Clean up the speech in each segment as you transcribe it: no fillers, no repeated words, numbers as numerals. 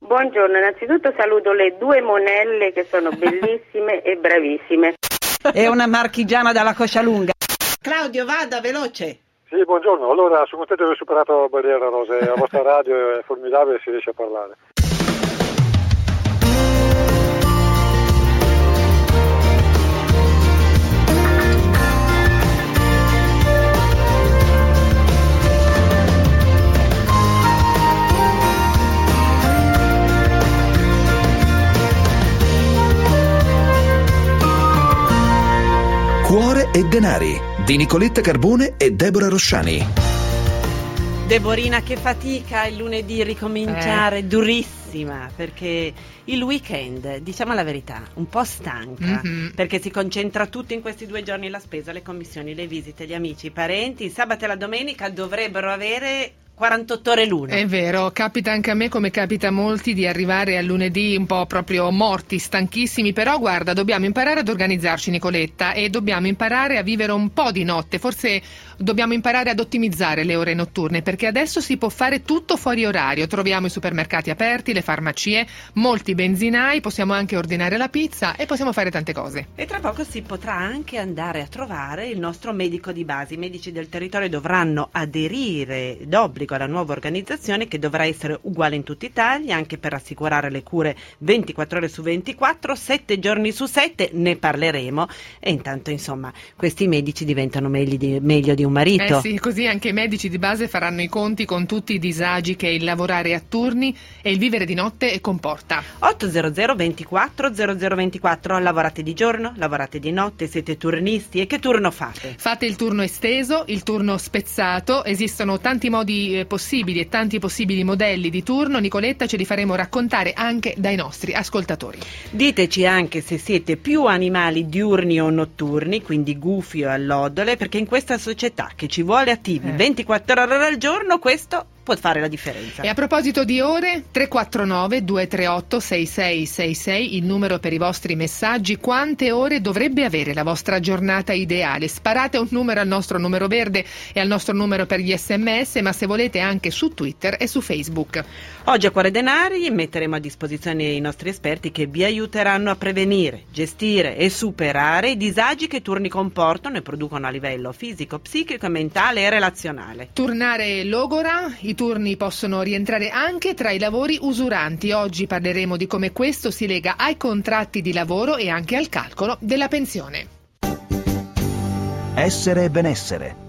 buongiorno. Innanzitutto saluto le due monelle che sono bellissime e bravissime. È una marchigiana dalla coscia lunga. Claudio, vada, veloce. Sì, buongiorno. Allora, sono contento di aver superato la barriera, Rose. La vostra radio è formidabile e si riesce a parlare. Cuore e denari di Nicoletta Carbone e Deborah Rosciani. Deborina, che fatica il lunedì ricominciare, durissima, perché il weekend, diciamo la verità, un po' stanca, perché si concentra tutto in questi 2 giorni: la spesa, le commissioni, le visite, gli amici, i parenti. Il sabato e la domenica dovrebbero avere 48 ore l'uno. È vero, capita anche a me, come capita a molti, di arrivare al lunedì un po' proprio morti, stanchissimi, però guarda, dobbiamo imparare ad organizzarci, Nicoletta, e dobbiamo imparare a vivere un po' di notte, forse dobbiamo imparare ad ottimizzare le ore notturne, perché adesso si può fare tutto fuori orario, troviamo i supermercati aperti, le farmacie, molti benzinai, possiamo anche ordinare la pizza e possiamo fare tante cose. E tra poco si potrà anche andare a trovare il nostro medico di base. I medici del territorio dovranno aderire d'obbligo alla nuova organizzazione, che dovrà essere uguale in tutta Italia, anche per assicurare le cure 24 ore su 24, 7 giorni su 7. Ne parleremo. E intanto, insomma, questi medici diventano meglio di un marito. Sì, così anche i medici di base faranno i conti con tutti i disagi che il lavorare a turni e il vivere di notte comporta. 800 24 0024. Lavorate di giorno, lavorate di notte, siete turnisti, e che turno fate? Fate il turno esteso, il turno spezzato. Esistono tanti modi possibili e tanti possibili modelli di turno. Nicoletta, ce li faremo raccontare anche dai nostri ascoltatori. Diteci anche se siete più animali diurni o notturni, quindi gufi o allodole, perché in questa società che ci vuole attivi 24 ore al giorno, questo può fare la differenza. E a proposito di ore, 349 238 6666, il numero per i vostri messaggi. Quante ore dovrebbe avere la vostra giornata ideale? Sparate un numero al nostro numero verde e al nostro numero per gli SMS, ma se volete anche su Twitter e su Facebook. Oggi a Cuore Denari metteremo a disposizione i nostri esperti, che vi aiuteranno a prevenire, gestire e superare i disagi che i turni comportano e producono a livello fisico, psichico, mentale e relazionale. Turnare logora. I turni possono rientrare anche tra i lavori usuranti. Oggi parleremo di come questo si lega ai contratti di lavoro e anche al calcolo della pensione. Essere e benessere.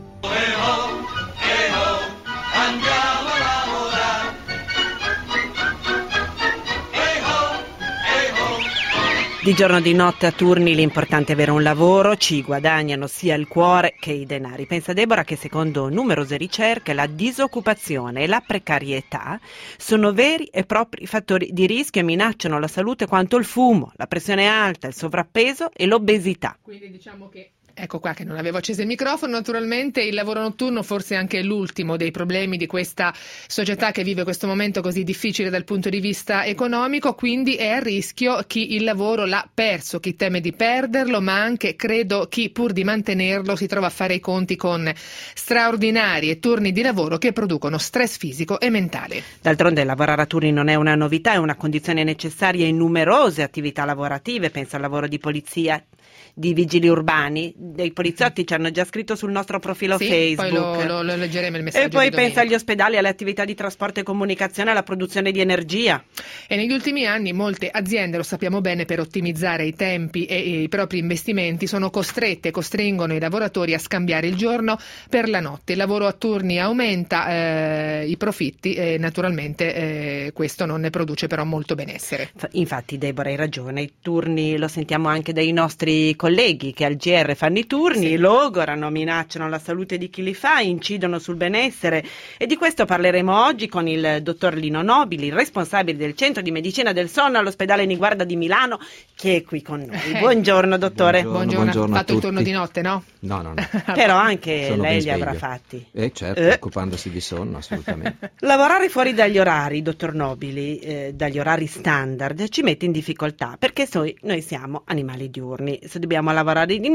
Di giorno o di notte a turni l'importante è avere un lavoro, ci guadagnano sia il cuore che i denari. Pensa Deborah che secondo numerose ricerche la disoccupazione e la precarietà sono veri e propri fattori di rischio e minacciano la salute quanto il fumo, la pressione alta, il sovrappeso e l'obesità. Quindi diciamo che ecco qua che non avevo acceso il microfono, naturalmente il lavoro notturno forse è anche l'ultimo dei problemi di questa società che vive questo momento così difficile dal punto di vista economico, quindi è a rischio chi il lavoro l'ha perso, chi teme di perderlo, ma anche credo chi pur di mantenerlo si trova a fare i conti con straordinari e turni di lavoro che producono stress fisico e mentale. D'altronde lavorare a turni non è una novità, è una condizione necessaria in numerose attività lavorative. Pensa al lavoro di polizia, di vigili urbani, dei poliziotti ci hanno già scritto sul nostro profilo Facebook. Poi lo leggeremo il messaggio. E poi di pensa domenica. agli ospedali, alle attività di trasporto e comunicazione, alla produzione di energia. E negli ultimi anni molte aziende, lo sappiamo bene, per ottimizzare i tempi e i propri investimenti costringono i lavoratori a scambiare il giorno per la notte. Il lavoro a turni aumenta i profitti e naturalmente questo non ne produce però molto benessere. Infatti Deborah hai ragione, i turni lo sentiamo anche dai nostri colleghi che al GR fanno i turni, logorano, minacciano la salute di chi li fa, incidono sul benessere, e di questo parleremo oggi con il dottor Lino Nobili, responsabile del centro di medicina del sonno all'ospedale Niguarda di Milano, che è qui con noi. Buongiorno dottore. Buongiorno. Ha fatto il turno di notte, no? No. Però anche Sono lei ben li avrà sveglio. fatti. Certo, occupandosi di sonno, assolutamente. Lavorare fuori dagli orari, dottor Nobili, dagli orari standard, ci mette in difficoltà, perché noi siamo animali diurni. Se dobbiamo lavorare di notte,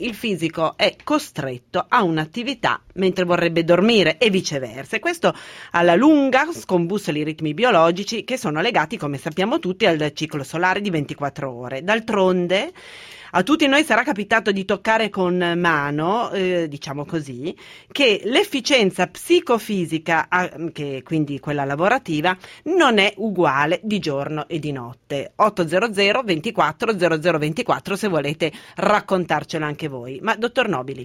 il fisico è costretto a un'attività mentre vorrebbe dormire e viceversa. E questo alla lunga scombussoli i ritmi biologici che sono legati, come sappiamo tutti, al ciclo solare di 24 ore. D'altronde, a tutti noi sarà capitato di toccare con mano, diciamo così, che l'efficienza psicofisica, che quindi quella lavorativa, non è uguale di giorno e di notte. 800 24 0024 se volete raccontarcelo anche voi. Ma dottor Nobili?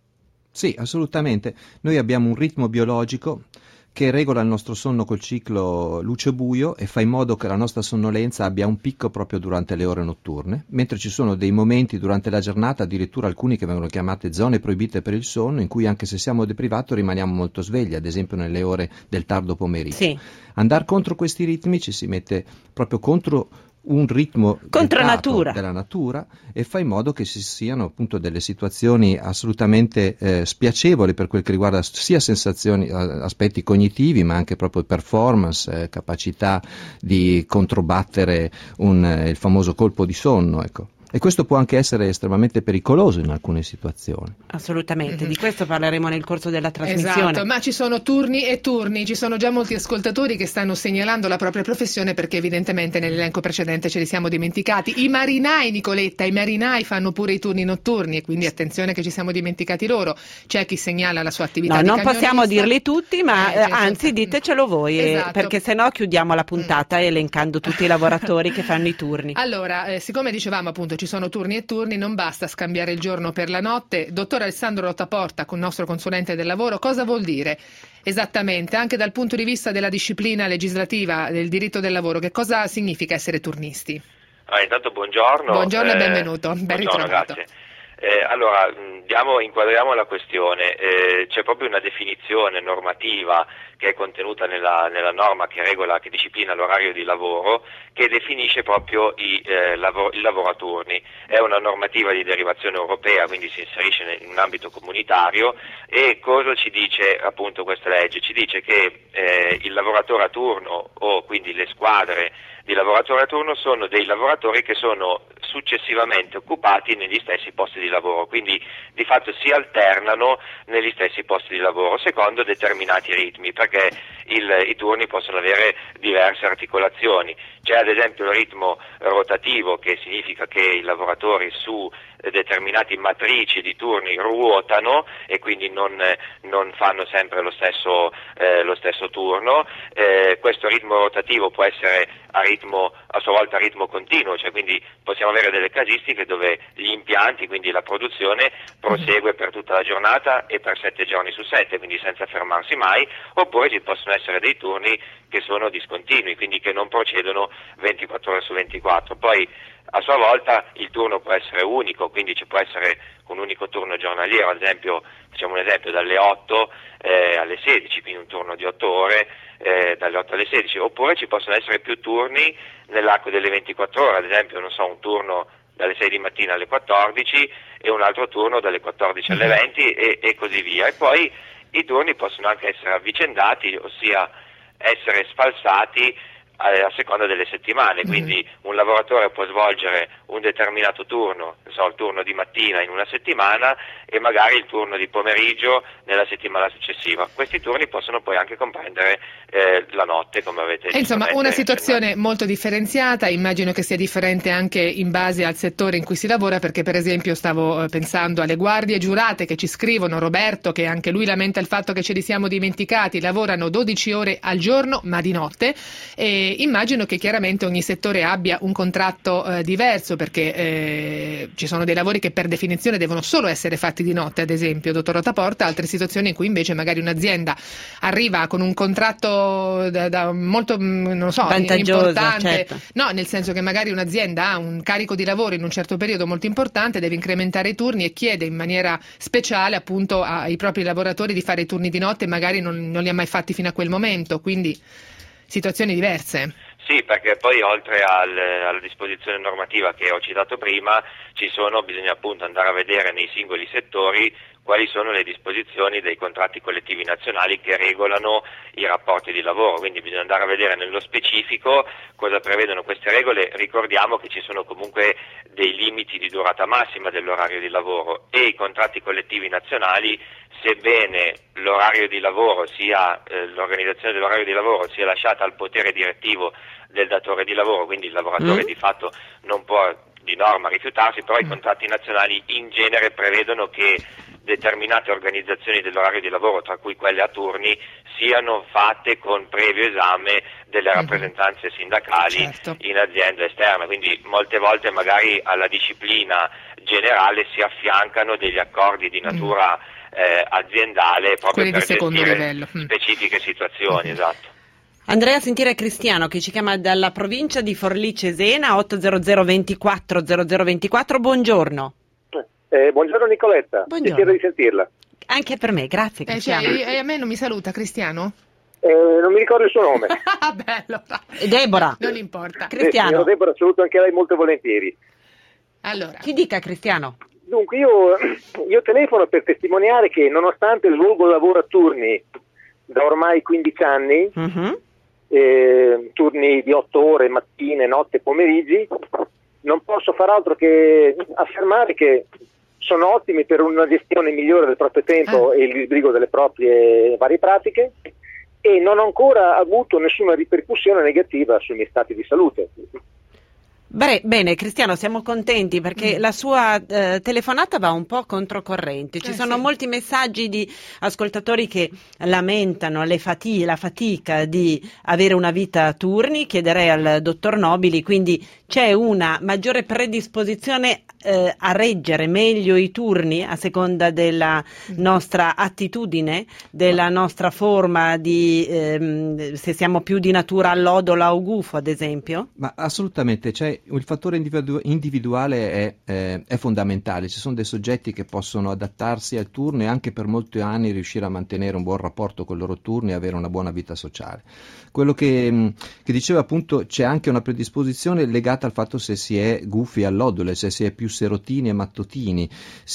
Sì, assolutamente. Noi abbiamo un ritmo biologico che regola il nostro sonno col ciclo luce-buio e fa in modo che la nostra sonnolenza abbia un picco proprio durante le ore notturne, mentre ci sono dei momenti durante la giornata, addirittura alcuni che vengono chiamate zone proibite per il sonno, in cui anche se siamo deprivati rimaniamo molto svegli, ad esempio nelle ore del tardo pomeriggio. Sì. Andare contro questi ritmi ci si mette proprio contro un ritmo contro natura della natura e fa in modo che ci siano appunto delle situazioni assolutamente spiacevoli per quel che riguarda sia sensazioni, aspetti cognitivi, ma anche proprio performance, capacità di controbattere il famoso colpo di sonno, ecco. E questo può anche essere estremamente pericoloso in alcune situazioni. Assolutamente, di questo parleremo nel corso della trasmissione. Esatto, ma ci sono turni e turni, ci sono già molti ascoltatori che stanno segnalando la propria professione perché evidentemente nell'elenco precedente ce li siamo dimenticati. I marinai, Nicoletta, i marinai fanno pure i turni notturni e quindi attenzione che ci siamo dimenticati loro. C'è chi segnala la sua attività di non camionista. possiamo dirli tutti, ma anzi certo. ditecelo voi, Esatto. perché sennò chiudiamo la puntata elencando tutti i lavoratori che fanno i turni. Allora, siccome dicevamo appunto ci sono turni e turni, non basta scambiare il giorno per la notte. Dottor Alessandro Rotaporta, con il nostro consulente del lavoro, cosa vuol dire esattamente, anche dal punto di vista della disciplina legislativa del diritto del lavoro, che cosa significa essere turnisti? Intanto buongiorno. Buongiorno e benvenuto, ben buongiorno, ritrovato. grazie. Allora, inquadriamo la questione. C'è proprio una definizione normativa che è contenuta nella norma che disciplina l'orario di lavoro, che definisce proprio il lavoro a turni. È una normativa di derivazione europea, quindi si inserisce in un ambito comunitario. E cosa ci dice appunto questa legge? Ci dice che il lavoratore a turno, o quindi le squadre di lavoratori a turno, sono dei lavoratori che sono successivamente occupati negli stessi posti di lavoro, quindi di fatto si alternano negli stessi posti di lavoro secondo determinati ritmi, perché i turni possono avere diverse articolazioni. C'è ad esempio il ritmo rotativo, che significa che i lavoratori su determinati matrici di turni ruotano e quindi non fanno sempre lo stesso turno. Questo ritmo rotativo può essere a sua volta a ritmo continuo, cioè quindi possiamo avere delle casistiche dove gli impianti, quindi la produzione, prosegue per tutta la giornata e per 7 giorni su 7, quindi senza fermarsi mai, oppure ci possono essere dei turni che sono discontinui, quindi che non procedono 24 ore su 24. Poi a sua volta il turno può essere unico, quindi ci può essere un unico turno giornaliero, ad esempio, facciamo un esempio, dalle 8 alle 16, quindi un turno di 8 ore, dalle 8 alle 16, oppure ci possono essere più turni nell'arco delle 24 ore, ad esempio, un turno dalle 6 di mattina alle 14 e un altro turno dalle 14 alle 20 e così via. E poi i turni possono anche essere avvicendati, ossia essere sfalsati a seconda delle settimane, quindi un lavoratore può svolgere un determinato turno, il turno di mattina in una settimana e magari il turno di pomeriggio nella settimana successiva. Questi turni possono poi anche comprendere la notte, come avete detto. Insomma, una situazione molto differenziata, immagino che sia differente anche in base al settore in cui si lavora, perché per esempio stavo pensando alle guardie giurate che ci scrivono, Roberto, che anche lui lamenta il fatto che ce li siamo dimenticati, lavorano 12 ore al giorno ma di notte, e immagino che chiaramente ogni settore abbia un contratto diverso, perché ci sono dei lavori che per definizione devono solo essere fatti di notte, ad esempio, dottor Rotaporta, altre situazioni in cui invece magari un'azienda arriva con un contratto molto, vantaggioso, importante, certo. No, nel senso che magari un'azienda ha un carico di lavoro in un certo periodo molto importante, deve incrementare i turni e chiede in maniera speciale appunto ai propri lavoratori di fare i turni di notte e magari non li ha mai fatti fino a quel momento, quindi situazioni diverse. Sì, perché poi oltre alla disposizione normativa che ho citato prima, bisogna appunto andare a vedere nei singoli settori quali sono le disposizioni dei contratti collettivi nazionali che regolano i rapporti di lavoro, quindi bisogna andare a vedere nello specifico cosa prevedono queste regole. Ricordiamo che ci sono comunque dei limiti di durata massima dell'orario di lavoro e i contratti collettivi nazionali, sebbene l'orario di lavoro sia l'organizzazione dell'orario di lavoro sia lasciata al potere direttivo del datore di lavoro, quindi il lavoratore di fatto non può di norma rifiutarsi, però i contratti nazionali in genere prevedono che determinate organizzazioni dell'orario di lavoro, tra cui quelle a turni, siano fatte con previo esame delle rappresentanze sindacali in azienda esterna, quindi molte volte magari alla disciplina generale si affiancano degli accordi di natura aziendale proprio per gestire specifiche situazioni. Esatto. Andrea, sentire Cristiano che ci chiama dalla provincia di Forlì Cesena, 800 24 0024. Buongiorno. Buongiorno Nicoletta, piacere di sentirla. Anche per me, grazie Cristiano. E a me non mi saluta Cristiano? Non mi ricordo il suo nome. Bello. Deborah. Non importa. Cristiano. Deborah, saluto anche lei molto volentieri. Allora. Chi dica Cristiano? Dunque io telefono per testimoniare che nonostante svolgo il lavoro a turni da ormai 15 anni, turni di 8 ore, mattine, notte, pomeriggi, non posso far altro che affermare che sono ottimi per una gestione migliore del proprio tempo e il disbrigo delle proprie varie pratiche, e non ho ancora avuto nessuna ripercussione negativa sui miei stati di salute. Bene, Cristiano, siamo contenti perché la sua telefonata va un po' controcorrente. Ci sono molti messaggi di ascoltatori che lamentano la fatica di avere una vita a turni. Chiederei al dottor Nobili, quindi c'è una maggiore predisposizione a reggere meglio i turni a seconda della nostra attitudine, della nostra forma di se siamo più di natura allodola o gufo, ad esempio? Ma assolutamente, il fattore individuale è fondamentale. Ci sono dei soggetti che possono adattarsi al turno e anche per molti anni riuscire a mantenere un buon rapporto con i loro turni e avere una buona vita sociale. Quello che diceva appunto, c'è anche una predisposizione legata al fatto se si è gufi allodole, se si è più serotini e mattutini.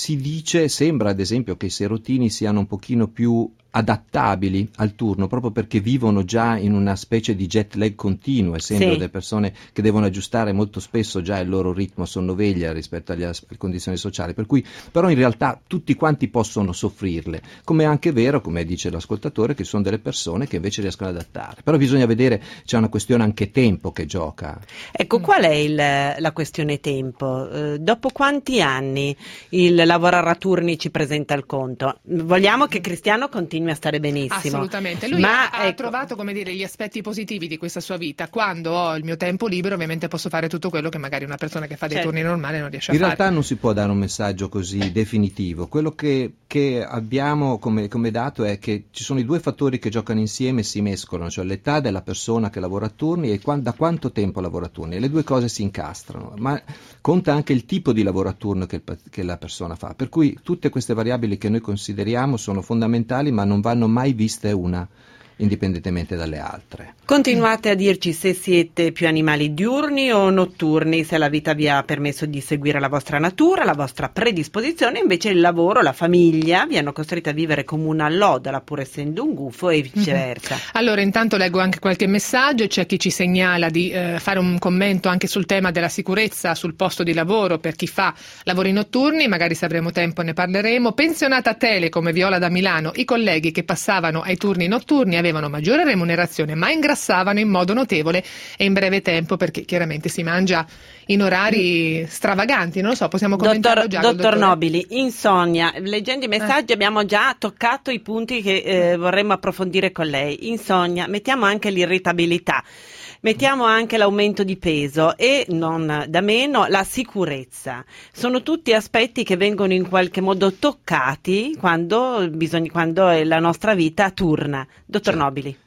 Sembra ad esempio che i serotini siano un pochino più adattabili al turno, proprio perché vivono già in una specie di jet lag continuo, essendo delle persone che devono aggiustare molto spesso già il loro ritmo sonno-veglia rispetto alle condizioni sociali, per cui però in realtà tutti quanti possono soffrirle, come è anche vero, come dice l'ascoltatore, che sono delle persone che invece riescono ad adattare, però bisogna vedere, c'è una questione anche tempo che gioca. Ecco, qual è la questione tempo? Dopo quanti anni il lavorare a turni ci presenta il conto? Vogliamo che Cristiano continui a stare benissimo. Assolutamente, lui ha trovato, come dire, gli aspetti positivi di questa sua vita. Quando ho il mio tempo libero ovviamente posso fare tutto quello che magari una persona che fa dei turni normali non riesce a fare. In realtà non si può dare un messaggio così definitivo. Quello che abbiamo come dato è che ci sono i due fattori che giocano insieme e si mescolano, cioè l'età della persona che lavora a turni e da quanto tempo lavora a turni, e le due cose si incastrano, ma conta anche il tipo di lavoro a turno che la persona fa, per cui tutte queste variabili che noi consideriamo sono fondamentali, ma non vanno mai viste una indipendentemente dalle altre. Continuate a dirci se siete più animali diurni o notturni, se la vita vi ha permesso di seguire la vostra natura, la vostra predisposizione, invece il lavoro, la famiglia vi hanno costretto a vivere come una allodola pur essendo un gufo e viceversa. Allora, intanto leggo anche qualche messaggio. C'è chi ci segnala di fare un commento anche sul tema della sicurezza sul posto di lavoro per chi fa lavori notturni, magari se avremo tempo ne parleremo. Pensionata a Telecom, Viola da Milano, i colleghi che passavano ai turni notturni avevano maggiore remunerazione ma ingrassavano in modo notevole e in breve tempo, perché chiaramente si mangia in orari stravaganti. Non lo so, possiamo commentarlo già. Dottor Nobili, insonnia, leggendo i messaggi abbiamo già toccato i punti che vorremmo approfondire con lei. Insonnia, mettiamo anche l'irritabilità, mettiamo anche l'aumento di peso e non da meno la sicurezza. Sono tutti aspetti che vengono in qualche modo toccati quando la nostra vita turna. Dottor Nobili.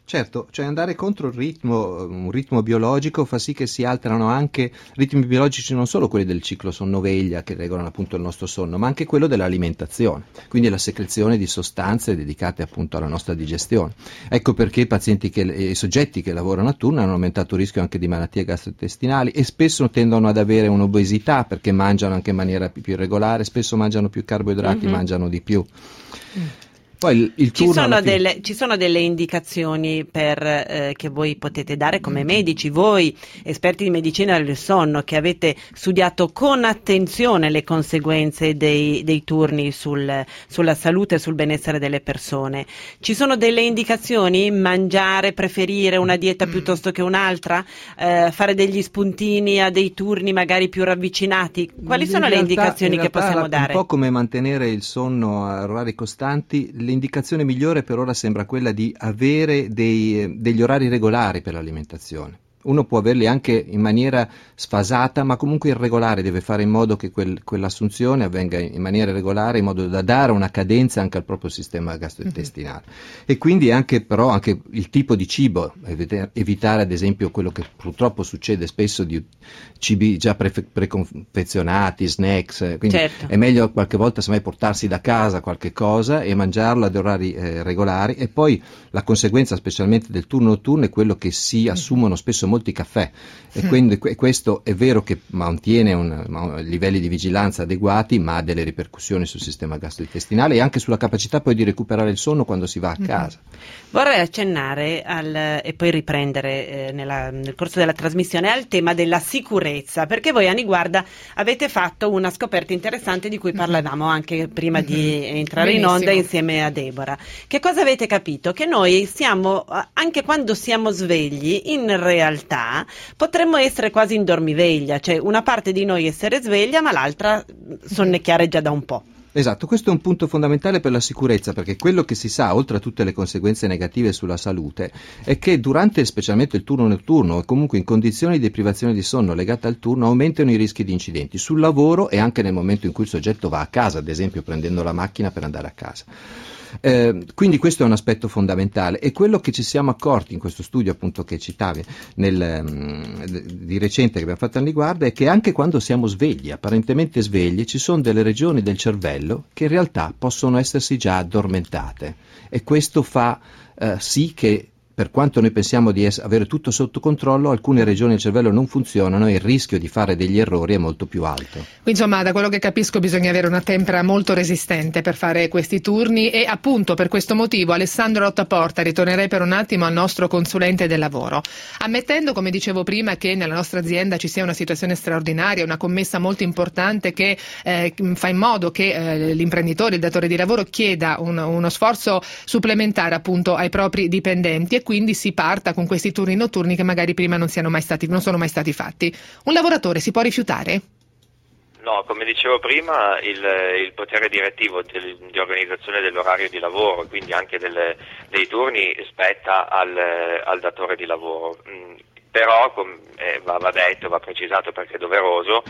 Certo, cioè andare contro il ritmo, un ritmo biologico fa sì che si alterano anche ritmi biologici, non solo quelli del ciclo sonno-veglia che regolano appunto il nostro sonno, ma anche quello dell'alimentazione, quindi la secrezione di sostanze dedicate appunto alla nostra digestione. Ecco perché i soggetti che lavorano a turno hanno aumentato il rischio anche di malattie gastrointestinali e spesso tendono ad avere un'obesità perché mangiano anche in maniera più irregolare, spesso mangiano più carboidrati, mangiano di più. Poi il turno ci sono delle indicazioni che voi potete dare come medici, voi esperti di medicina del sonno che avete studiato con attenzione le conseguenze dei turni sulla salute e sul benessere delle persone. Ci sono delle indicazioni? Mangiare, preferire una dieta piuttosto che un'altra? Fare degli spuntini a dei turni magari più ravvicinati? Quali sono le indicazioni che possiamo dare? Un po' come mantenere il sonno a orari costanti. L'indicazione migliore per ora sembra quella di avere degli orari regolari per l'alimentazione. Uno può averli anche in maniera sfasata, ma comunque irregolare, deve fare in modo che quell'assunzione avvenga in maniera regolare, in modo da dare una cadenza anche al proprio sistema gastrointestinale. E quindi anche il tipo di cibo, evitare ad esempio quello che purtroppo succede spesso di cibi già preconfezionati, snacks, quindi certo. È meglio qualche volta semmai portarsi da casa qualche cosa e mangiarlo ad orari regolari, e poi la conseguenza specialmente del turno notturno è quello che si assumono spesso molti caffè, e quindi questo è vero che mantiene livelli di vigilanza adeguati, ma ha delle ripercussioni sul sistema gastrointestinale e anche sulla capacità poi di recuperare il sonno quando si va a casa. Vorrei accennare e poi riprendere nel corso della trasmissione al tema della sicurezza, perché voi a Niguarda avete fatto una scoperta interessante di cui parlavamo anche prima di entrare in onda insieme a Deborah. Che cosa avete capito? Che noi siamo, anche quando siamo svegli, in realtà potremmo essere quasi in dormiveglia, cioè una parte di noi essere sveglia ma l'altra sonnecchiare già da un po'. Esatto, questo è un punto fondamentale per la sicurezza, perché quello che si sa, oltre a tutte le conseguenze negative sulla salute, è che durante specialmente il turno notturno o comunque in condizioni di deprivazione di sonno legate al turno aumentano i rischi di incidenti sul lavoro e anche nel momento in cui il soggetto va a casa, ad esempio prendendo la macchina per andare a casa. Quindi questo è un aspetto fondamentale, e quello che ci siamo accorti in questo studio appunto che citavi di recente che abbiamo fatto a Niguarda è che anche quando siamo svegli, apparentemente svegli, ci sono delle regioni del cervello che in realtà possono essersi già addormentate, e questo fa sì che per quanto noi pensiamo di avere tutto sotto controllo, alcune regioni del cervello non funzionano e il rischio di fare degli errori è molto più alto. Quindi insomma, da quello che capisco bisogna avere una tempra molto resistente per fare questi turni, e appunto per questo motivo Alessandro Rottaporta, ritornerei per un attimo al nostro consulente del lavoro. Ammettendo, come dicevo prima, che nella nostra azienda ci sia una situazione straordinaria, una commessa molto importante che fa in modo che l'imprenditore, il datore di lavoro chieda uno sforzo supplementare appunto ai propri dipendenti, e quindi si parta con questi turni notturni che magari prima non sono mai stati fatti. Un lavoratore si può rifiutare? No, come dicevo prima, il potere direttivo di organizzazione dell'orario di lavoro, quindi anche dei turni, spetta al datore di lavoro. Però va detto, va precisato perché è doveroso,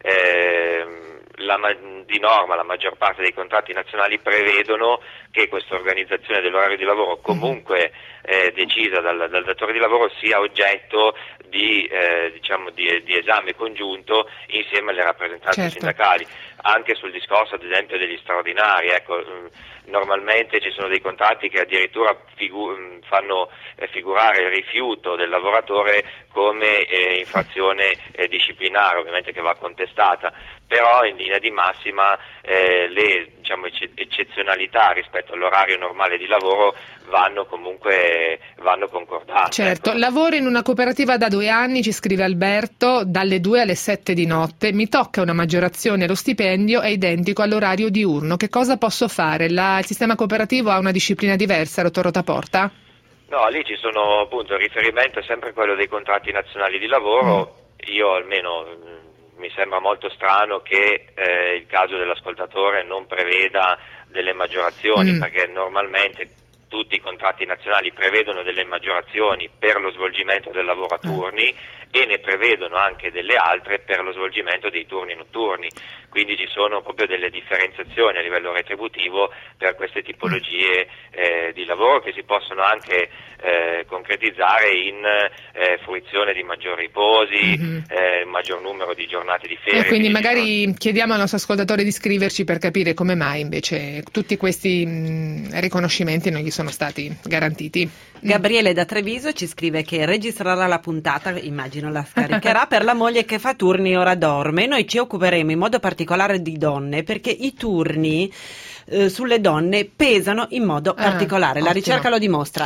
di norma la maggior parte dei contratti nazionali prevedono che questa organizzazione dell'orario di lavoro, comunque decisa dal datore di lavoro, sia oggetto di esame congiunto insieme alle rappresentanze sindacali. Anche sul discorso ad esempio degli straordinari, normalmente ci sono dei contratti che addirittura fanno figurare il rifiuto del lavoratore come infrazione disciplinare, ovviamente che va contestata, però in linea di massima le eccezionalità rispetto all'orario normale di lavoro vanno concordate. Certo, lavoro in una cooperativa da 2 anni, ci scrive Alberto, dalle 2 alle 7 di notte, mi tocca una maggiorazione, lo stipendio è identico all'orario diurno, che cosa posso fare? Il sistema cooperativo ha una disciplina diversa, dottor Rottaporta? No, lì ci sono appunto, il riferimento è sempre quello dei contratti nazionali di lavoro. Io almeno mi sembra molto strano che il caso dell'ascoltatore non preveda delle maggiorazioni, perché normalmente tutti i contratti nazionali prevedono delle maggiorazioni per lo svolgimento del lavoro a turni e ne prevedono anche delle altre per lo svolgimento dei turni notturni, quindi ci sono proprio delle differenziazioni a livello retributivo per queste tipologie di lavoro che si possono anche concretizzare in fruizione di maggiori riposi, maggior numero di giornate di ferie. Quindi magari chiediamo al nostro ascoltatore di scriverci per capire come mai invece tutti questi riconoscimenti non gli sono stati garantiti. Gabriele da Treviso ci scrive che registrerà la puntata, immagino la scaricherà, per la moglie che fa turni e ora dorme. Noi ci occuperemo in modo particolare di donne perché i turni sulle donne pesano in modo particolare. La ricerca lo dimostra.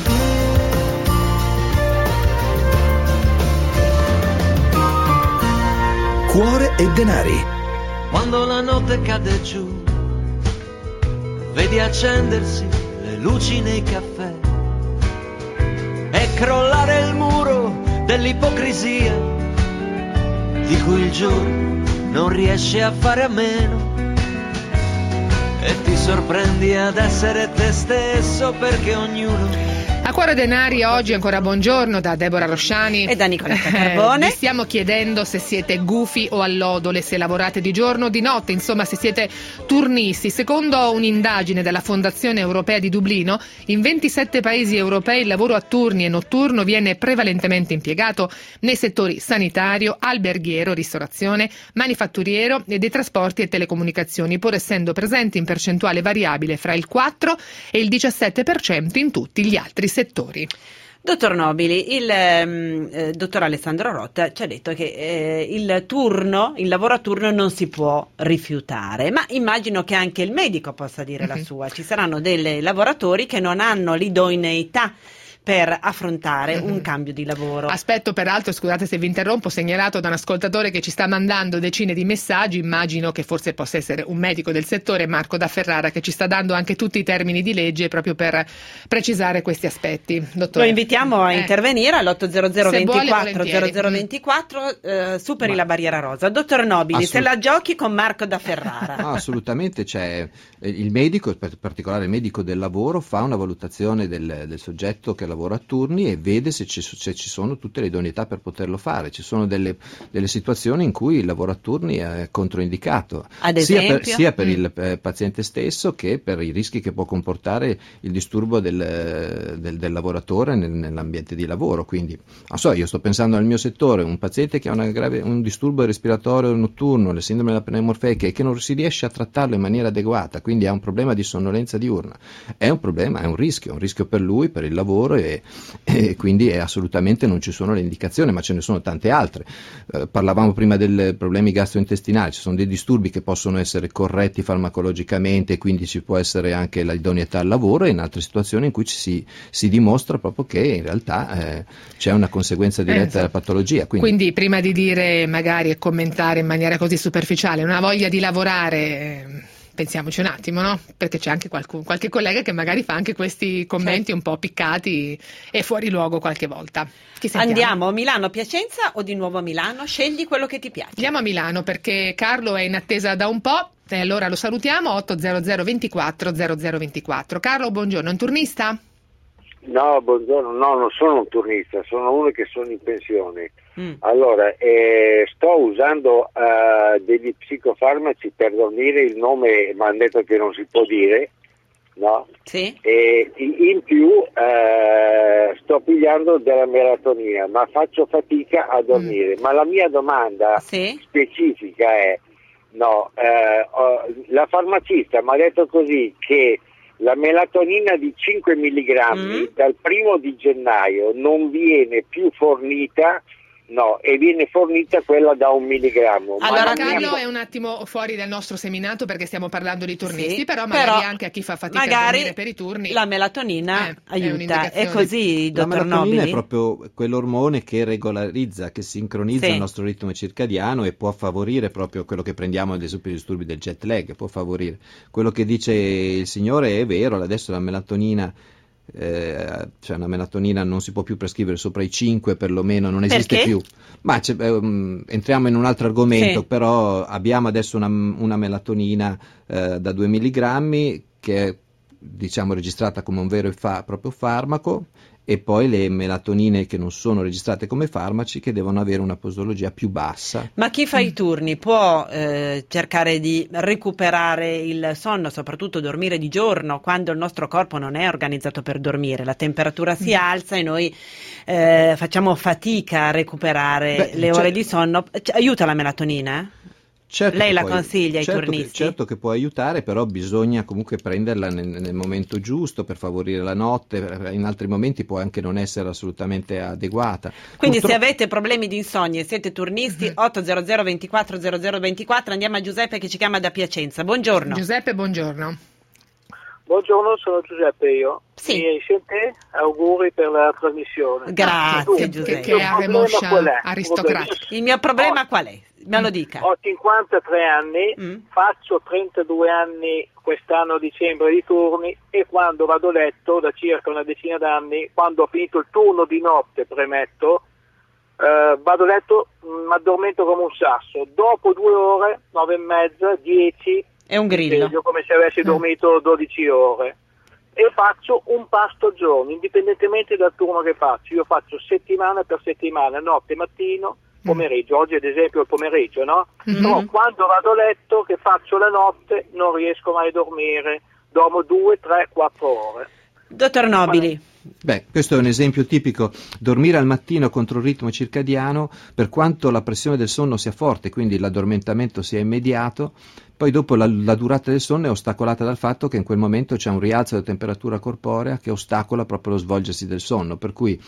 Cuore e denari. Quando la notte cade giù, vedi accendersi le luci nei caffè e crollare il muro dell'ipocrisia di cui il giorno non riesce a fare a meno, e ti sorprendi ad essere te stesso perché ognuno. A Cuore Denari oggi ancora buongiorno da Deborah Rosciani e da Nicoletta Carbone. Vi stiamo chiedendo se siete gufi o allodole, se lavorate di giorno o di notte, insomma se siete turnisti. Secondo un'indagine della Fondazione Europea di Dublino, in 27 paesi europei il lavoro a turni e notturno viene prevalentemente impiegato nei settori sanitario, alberghiero, ristorazione, manifatturiero e dei trasporti e telecomunicazioni, pur essendo presenti in percentuale variabile fra il 4 e il 17% in tutti gli altri settori. Dottor Nobili, il dottor Alessandro Rotta ci ha detto che il lavoro a turno non si può rifiutare, ma immagino che anche il medico possa dire la sua. Ci saranno dei lavoratori che non hanno l'idoneità per affrontare un cambio di lavoro. Aspetto peraltro, scusate se vi interrompo, segnalato da un ascoltatore che ci sta mandando decine di messaggi, immagino che forse possa essere un medico del settore, Marco da Ferrara, che ci sta dando anche tutti i termini di legge proprio per precisare questi aspetti. Dottore. Lo invitiamo a intervenire all'800 24 0024, superi la barriera rosa. Dottor Nobili, se la giochi con Marco da Ferrara. No, assolutamente, c'è il medico, in particolare il medico del lavoro, fa una valutazione del soggetto che lavora a turni e vede se ci sono tutte le idoneità per poterlo fare. Ci sono delle situazioni in cui il lavoro a turni è controindicato, ad esempio? sia per il paziente stesso che per i rischi che può comportare il disturbo del lavoratore nell'ambiente di lavoro. Quindi, non so, io sto pensando al mio settore, un paziente che ha un disturbo respiratorio notturno, la sindrome della pneumonia orfeica, e che non si riesce a trattarlo in maniera adeguata, quindi ha un problema di sonnolenza diurna, è un rischio per lui, per il lavoro, e quindi assolutamente non ci sono le indicazioni, ma ce ne sono tante altre. Parlavamo prima dei problemi gastrointestinali, ci sono dei disturbi che possono essere corretti farmacologicamente, quindi ci può essere anche l'idoneità al lavoro, e in altre situazioni in cui si dimostra proprio che in realtà c'è una conseguenza diretta della patologia. Quindi prima di dire magari e commentare in maniera così superficiale una voglia di lavorare, pensiamoci un attimo, no? Perché c'è anche qualche collega che magari fa anche questi commenti un po' piccati e fuori luogo qualche volta. Andiamo a Milano, Piacenza o di nuovo a Milano? Scegli quello che ti piace. Andiamo a Milano perché Carlo è in attesa da un po', e allora lo salutiamo. 800 24 0024. Carlo, buongiorno, un turnista? No, buongiorno, no, non sono un turnista, sono uno che sono in pensione. Allora, sto usando degli psicofarmaci per dormire, il nome mi hanno detto che non si può dire, no? Sì. E in più sto pigliando della melatonina, ma faccio fatica a dormire. Ma la mia domanda specifica è, la farmacista mi ha detto così che la melatonina di 5 mg dal 1 gennaio non viene più fornita, e viene fornita quella da 1 milligrammo. Allora Carlo è un attimo fuori dal nostro seminato perché stiamo parlando di turnisti, però magari anche a chi fa fatica a dormire per i turni la melatonina aiuta. È così, dottor Nobili? La melatonina è proprio quell'ormone che regolarizza, che sincronizza il nostro ritmo circadiano e può favorire proprio quello che prendiamo ad esempio i disturbi del jet lag, può favorire. Quello che dice il signore è vero, adesso la melatonina cioè una melatonina non si può più prescrivere sopra i 5, perlomeno non esiste più, ma entriamo in un altro argomento, però abbiamo adesso una melatonina da 2 milligrammi che diciamo registrata come un vero e proprio farmaco, e poi le melatonine che non sono registrate come farmaci, che devono avere una posologia più bassa. Ma chi fa i turni può cercare di recuperare il sonno, soprattutto dormire di giorno, quando il nostro corpo non è organizzato per dormire, la temperatura si alza e noi facciamo fatica a recuperare le ore di sonno. Aiuta la melatonina? Certo, lei la consiglia ai turnisti? Certo che può aiutare, però bisogna comunque prenderla nel momento giusto per favorire la notte, in altri momenti può anche non essere assolutamente adeguata. Quindi se avete problemi di insonnia e siete turnisti, 800 24 00 24, andiamo a Giuseppe che ci chiama da Piacenza. Buongiorno. Giuseppe, buongiorno. Buongiorno, sono Giuseppe io. Sì. Mi sente? Auguri per la trasmissione. Grazie Giuseppe. Che è aristocratico. Il mio problema qual è? Me lo dica. Ho 53 anni, faccio 32 anni quest'anno a dicembre di turni, e quando vado a letto da circa una decina d'anni, quando ho finito il turno di notte, premetto, vado a letto, mi addormento come un sasso. Dopo 2 ore, 9 e mezza, 10, è un grillo. Sveglio come se avessi dormito 12 ore. E faccio un pasto al giorno, indipendentemente dal turno che faccio. Io faccio settimana per settimana, notte, mattino, pomeriggio. Oggi ad esempio è il pomeriggio, no? Però quando vado a letto, che faccio la notte, non riesco mai a dormire, dormo 2, 3, 4 ore. Dottor Nobili. Beh, questo è un esempio tipico. Dormire al mattino contro il ritmo circadiano, per quanto la pressione del sonno sia forte, quindi l'addormentamento sia immediato, poi dopo la durata del sonno è ostacolata dal fatto che in quel momento c'è un rialzo della temperatura corporea che ostacola proprio lo svolgersi del sonno, per cui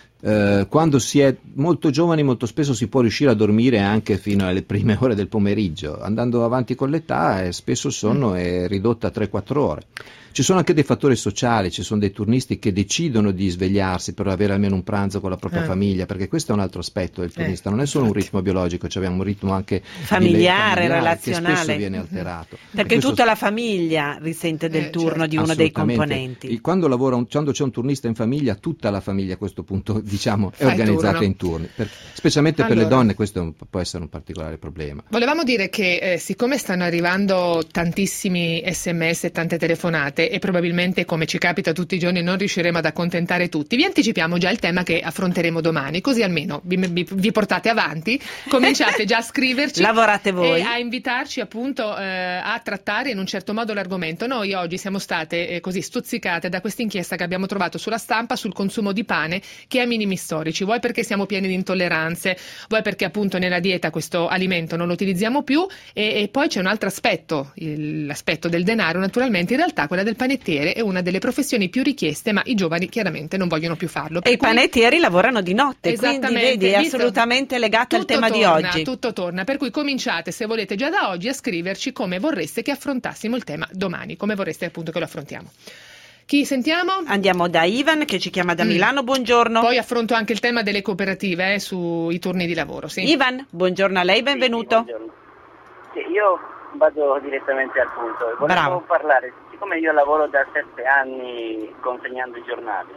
quando si è molto giovani molto spesso si può riuscire a dormire anche fino alle prime ore del pomeriggio. Andando avanti con l'età spesso il sonno è ridotto a 3-4 ore. Ci sono anche dei fattori sociali, ci sono dei turnisti che decidono di svegliarsi per avere almeno un pranzo con la propria famiglia, perché questo è un altro aspetto del turnista, non è solo un ritmo biologico, cioè abbiamo un ritmo anche familiare, relazionale, che spesso viene alterato. Perché tutta la famiglia risente del turno di uno dei componenti. Quando c'è un turnista in famiglia, tutta la famiglia a questo punto diciamo è organizzata in turni, specialmente per le donne questo può essere un particolare problema. Volevamo dire che siccome stanno arrivando tantissimi SMS e tante telefonate, e probabilmente, come ci capita tutti i giorni, non riusciremo ad accontentare tutti, vi anticipiamo già il tema che affronteremo domani, così almeno vi portate avanti, cominciate già a scriverci, lavorate voi, e a invitarci appunto a trattare in un certo modo l'argomento. Noi oggi siamo state così stuzzicate da questa inchiesta che abbiamo trovato sulla stampa sul consumo di pane che ha minimi storici, vuoi perché siamo pieni di intolleranze, vuoi perché appunto nella dieta questo alimento non lo utilizziamo più, e poi c'è un altro aspetto, l'aspetto del denaro. Naturalmente, in realtà quella del panettiere è una delle professioni più richieste, ma i giovani chiaramente non vogliono più farlo. E i panettieri lavorano di notte, quindi vedi, è assolutamente legata al tema di oggi. Tutto torna, per cui cominciate, se volete, già da oggi a scriverci come vorreste che affrontassimo il tema domani, come vorreste appunto che lo affrontiamo. Chi sentiamo? Andiamo da Ivan che ci chiama da Milano, buongiorno. Poi affronto anche il tema delle cooperative sui turni di lavoro. Sì. Ivan, buongiorno a lei, benvenuto. Sì, io vado direttamente al punto. Volevo parlare, siccome io lavoro da 7 anni consegnando i giornali,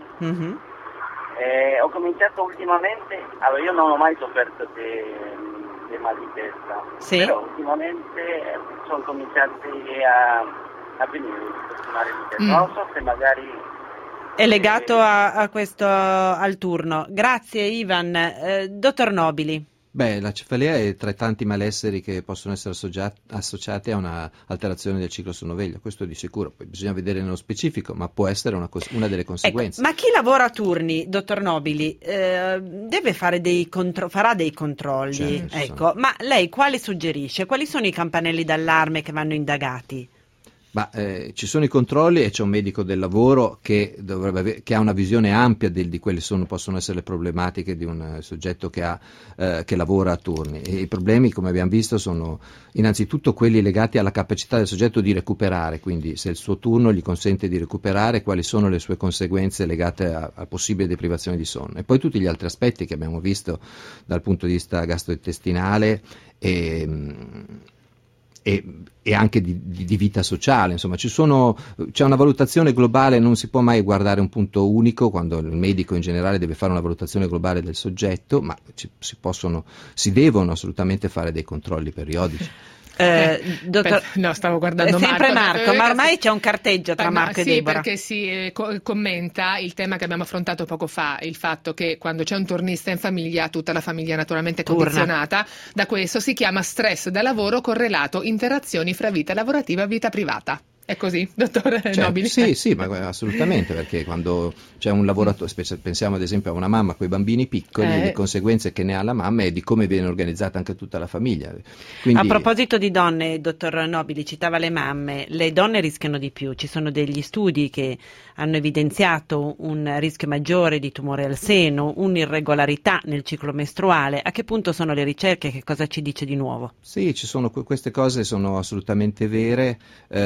ho cominciato ultimamente, allora io non ho mai sofferto di mal di testa, però ultimamente sono cominciati a venire di testa. Non so se magari è legato a questo, al turno. Grazie Ivan. Dottor Nobili. Beh, la cefalea è tra i tanti malesseri che possono essere associati a una alterazione del ciclo sonno-veglio, questo di sicuro, poi bisogna vedere nello specifico, ma può essere una delle conseguenze. Ecco, ma chi lavora a turni, dottor Nobili, deve fare farà dei controlli, certo, ecco. Ma lei quale suggerisce? Quali sono i campanelli d'allarme che vanno indagati? Ci sono i controlli e c'è un medico del lavoro che ha una visione ampia di quelle possono essere le problematiche di un soggetto che lavora a turni. E i problemi, come abbiamo visto, sono innanzitutto quelli legati alla capacità del soggetto di recuperare, quindi se il suo turno gli consente di recuperare, quali sono le sue conseguenze legate a possibile deprivazione di sonno. E poi tutti gli altri aspetti che abbiamo visto dal punto di vista gastrointestinale e anche di vita sociale, insomma c'è una valutazione globale, non si può mai guardare un punto unico quando il medico in generale deve fare una valutazione globale del soggetto, ma si devono assolutamente fare dei controlli periodici. No, stavo guardando sempre Marco, ma ormai c'è un carteggio tra Marco e Deborah. Perché si commenta il tema che abbiamo affrontato poco fa, il fatto che quando c'è un turnista in famiglia, tutta la famiglia naturalmente è condizionata da questo, si chiama stress da lavoro correlato interazioni fra vita lavorativa e vita privata. È così, dottore Nobili? Sì, ma assolutamente, perché quando c'è un lavoratore, pensiamo ad esempio a una mamma con i bambini piccoli, le conseguenze che ne ha la mamma è di come viene organizzata anche tutta la famiglia. Quindi... A proposito di donne, dottor Nobili citava le mamme, le donne rischiano di più, ci sono degli studi che hanno evidenziato un rischio maggiore di tumore al seno, un'irregolarità nel ciclo mestruale. A che punto sono le ricerche? Che cosa ci dice di nuovo? Sì, ci sono queste cose, sono assolutamente vere.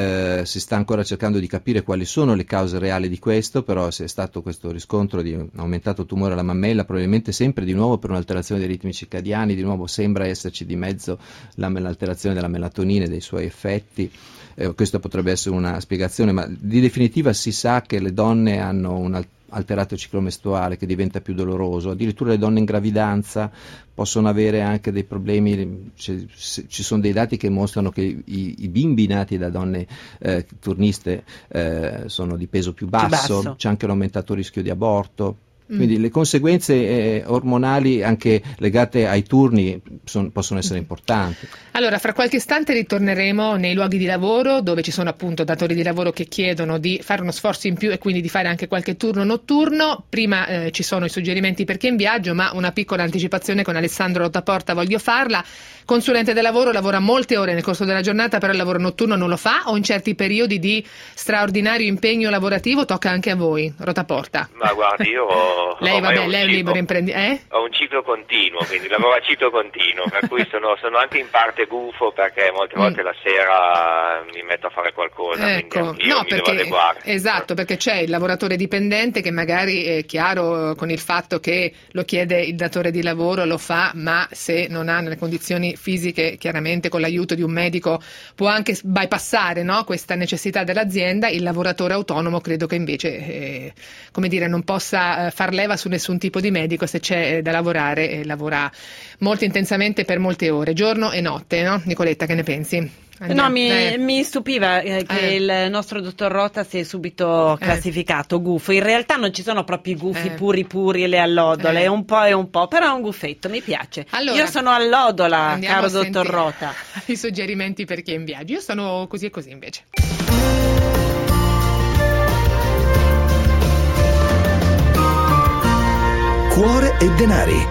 Si sta ancora cercando di capire quali sono le cause reali di questo, però se è stato questo riscontro di un aumentato tumore alla mammella, probabilmente sempre di nuovo per un'alterazione dei ritmi circadiani, di nuovo sembra esserci di mezzo l'alterazione della melatonina e dei suoi effetti. Questa potrebbe essere una spiegazione, ma di definitiva si sa che le donne hanno un alterato ciclo mestruale che diventa più doloroso, addirittura le donne in gravidanza possono avere anche dei problemi, ci sono dei dati che mostrano che i bimbi nati da donne turniste sono di peso più basso, c'è anche un aumentato rischio di aborto. Quindi le conseguenze ormonali anche legate ai turni possono essere importanti. Allora, fra qualche istante ritorneremo nei luoghi di lavoro dove ci sono appunto datori di lavoro che chiedono di fare uno sforzo in più e quindi di fare anche qualche turno notturno. Prima ci sono i suggerimenti per chi è in viaggio, ma una piccola anticipazione con Alessandro Rotaporta voglio farla. Consulente del lavoro, lavora molte ore nel corso della giornata, però il lavoro notturno non lo fa, o in certi periodi di straordinario impegno lavorativo tocca anche a voi? Rotaporta. Ma guardi, io lei è un libero imprenditore? Ho un ciclo continuo, quindi lavoro a ciclo continuo, per cui sono anche in parte gufo perché molte volte la sera mi metto a fare qualcosa, ecco. Quindi io mi devo adeguare. Esatto, perché c'è il lavoratore dipendente che magari è chiaro con il fatto che lo chiede il datore di lavoro, lo fa, ma se non ha nelle condizioni fisiche, chiaramente con l'aiuto di un medico può anche bypassare, no, questa necessità dell'azienda. Il lavoratore autonomo credo che invece non possa far leva su nessun tipo di medico, se c'è da lavorare lavora molto intensamente per molte ore, giorno e notte, no? Nicoletta, che ne pensi? Andiamo. No, mi stupiva che il nostro dottor Rota si è subito classificato gufo. In realtà non ci sono proprio i gufi puri le allodole, è un po', però è un gufetto, mi piace. Allora, io sono allodola, caro dottor Rota. I suggerimenti per chi è in viaggio, io sono così e così invece. Cuore e denari.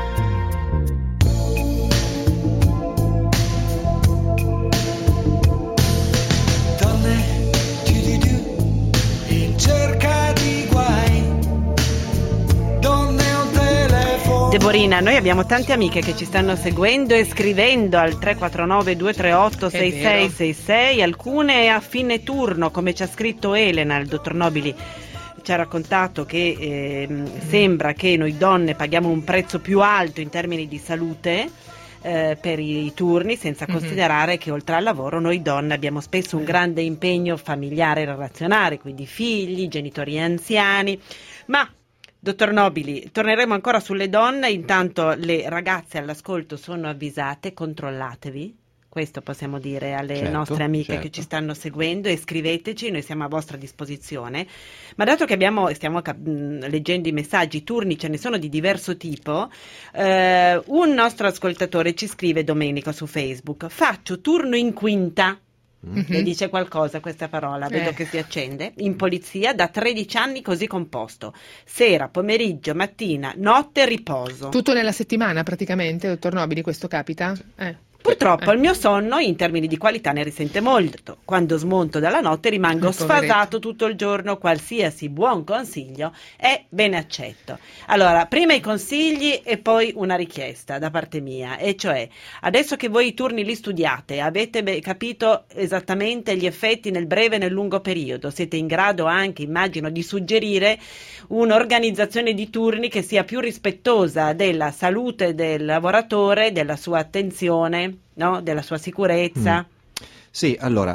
Deborina, noi abbiamo tante amiche che ci stanno seguendo e scrivendo al 349 238 6666, alcune a fine turno, come ci ha scritto Elena. Il dottor Nobili ci ha raccontato che sembra che noi donne paghiamo un prezzo più alto in termini di salute per i turni, senza considerare che oltre al lavoro noi donne abbiamo spesso un grande impegno familiare e relazionale, quindi figli, genitori anziani. Ma dottor Nobili, torneremo ancora sulle donne, intanto le ragazze all'ascolto sono avvisate, controllatevi. Questo possiamo dire alle nostre amiche che ci stanno seguendo, e scriveteci, noi siamo a vostra disposizione. Ma dato che stiamo leggendo i messaggi, turni ce ne sono di diverso tipo, un nostro ascoltatore ci scrive, Domenico, su Facebook: faccio turno in quinta. Le dice qualcosa questa parola? Vedo che si accende. In polizia da 13 anni, così composto: sera, pomeriggio, mattina, notte, riposo. Tutto nella settimana praticamente, dottor Nobili, questo capita? Purtroppo il mio sonno in termini di qualità ne risente molto. Quando smonto dalla notte rimango sfasato tutto il giorno. Qualsiasi buon consiglio è ben accetto. Allora, prima i consigli e poi una richiesta da parte mia, e cioè, adesso che voi i turni li studiate, avete capito esattamente gli effetti nel breve e nel lungo periodo, siete in grado anche, immagino, di suggerire un'organizzazione di turni che sia più rispettosa della salute del lavoratore, della sua attenzione, no? Della sua sicurezza. Sì, allora,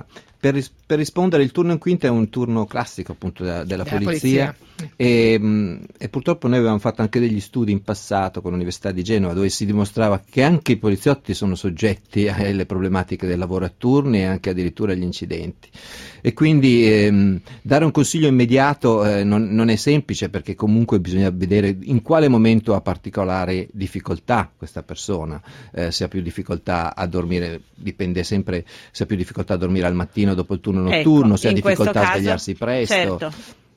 Per rispondere, il turno in quinta è un turno classico appunto della polizia. E purtroppo noi avevamo fatto anche degli studi in passato con l'Università di Genova, dove si dimostrava che anche i poliziotti sono soggetti alle problematiche del lavoro a turni e anche addirittura agli incidenti. E quindi dare un consiglio immediato non è semplice, perché comunque bisogna vedere in quale momento ha particolare difficoltà questa persona, se ha più difficoltà a dormire, dipende sempre se ha più difficoltà a dormire al mattino dopo il turno notturno, se ha difficoltà a svegliarsi presto. Certo.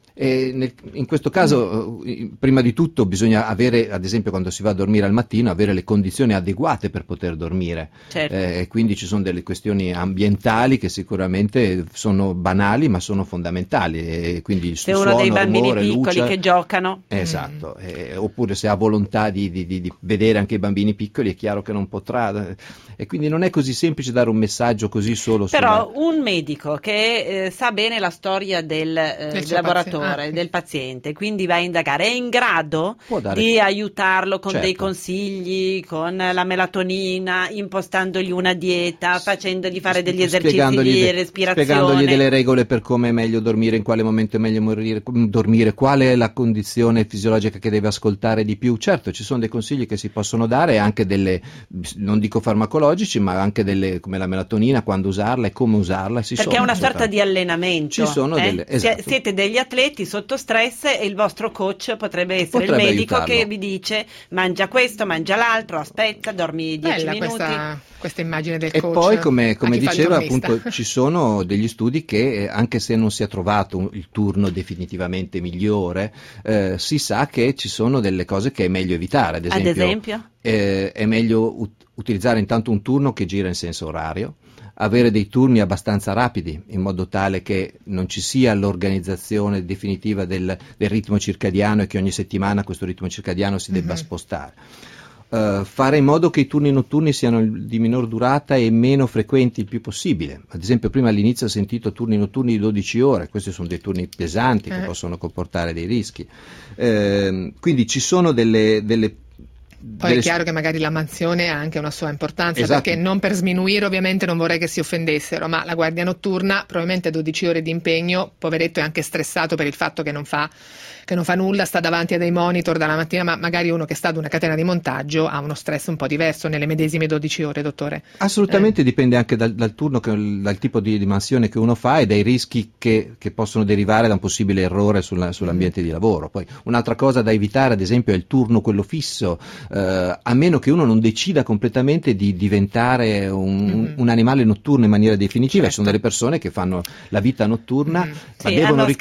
In questo caso, prima di tutto, bisogna avere, ad esempio, quando si va a dormire al mattino, avere le condizioni adeguate per poter dormire. Certo. Quindi ci sono delle questioni ambientali che sicuramente sono banali, ma sono fondamentali. E quindi se uno dei bambini rumore, piccoli luce, che giocano. Esatto. Oppure se ha volontà di vedere anche i bambini piccoli, è chiaro che non potrà. E quindi non è così semplice dare un messaggio così solo. Però un medico che sa bene la storia del laboratorio, del paziente, quindi va a indagare, è in grado di aiutarlo con dei consigli, con la melatonina, impostandogli una dieta, facendogli fare degli esercizi di respirazione, spiegandogli delle regole per come è meglio dormire, in quale momento è meglio dormire, qual è la condizione fisiologica che deve ascoltare di più. Certo, ci sono dei consigli che si possono dare, anche delle, non dico farmacologici, ma anche delle, come la melatonina, quando usarla e come usarla. Perché è una sorta di allenamento. Ci sono esatto. Siete degli atleti sotto stress e il vostro coach potrebbe essere il medico aiutarlo, che vi dice mangia questo, mangia l'altro, aspetta, dormi 10 minuti. Questa immagine del e coach. E poi come diceva appunto ci sono degli studi che anche se non si è trovato il turno definitivamente migliore, si sa che ci sono delle cose che è meglio evitare. Ad esempio? È meglio utilizzare intanto un turno che gira in senso orario, avere dei turni abbastanza rapidi, in modo tale che non ci sia l'organizzazione definitiva del ritmo circadiano e che ogni settimana questo ritmo circadiano si debba spostare. Fare in modo che i turni notturni siano di minor durata e meno frequenti il più possibile. Ad esempio, prima all'inizio ho sentito turni notturni di 12 ore, questi sono dei turni pesanti che possono comportare dei rischi. Quindi ci sono delle Poi è chiaro che magari la mansione ha anche una sua importanza, esatto, perché non per sminuire, ovviamente non vorrei che si offendessero, ma la guardia notturna probabilmente 12 ore di impegno, poveretto è anche stressato per il fatto che non fa nulla, sta davanti a dei monitor dalla mattina, ma magari uno che sta ad una catena di montaggio ha uno stress un po' diverso nelle medesime 12 ore, dottore. Assolutamente, dipende anche dal turno, dal tipo di mansione che uno fa e dai rischi che possono derivare da un possibile errore sull'ambiente di lavoro. Poi un'altra cosa da evitare, ad esempio, è il turno quello fisso, a meno che uno non decida completamente di diventare un animale notturno in maniera definitiva. Ci sono delle persone che fanno la vita notturna, ma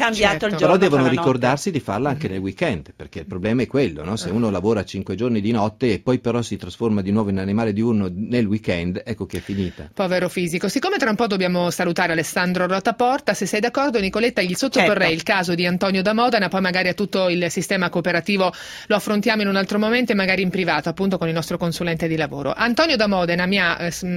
devono ricordarsi di farla anche nel weekend, perché il problema è quello, no? Se uno lavora 5 giorni di notte e poi però si trasforma di nuovo in animale diurno nel weekend, ecco che è finita. Povero fisico. Siccome tra un po' dobbiamo salutare Alessandro Rotaporta, se sei d'accordo, Nicoletta, gli sottoporrei il caso di Antonio da Modena, poi magari a tutto il sistema cooperativo lo affrontiamo in un altro momento e magari in privato, appunto con il nostro consulente di lavoro. Antonio da Modena mi ha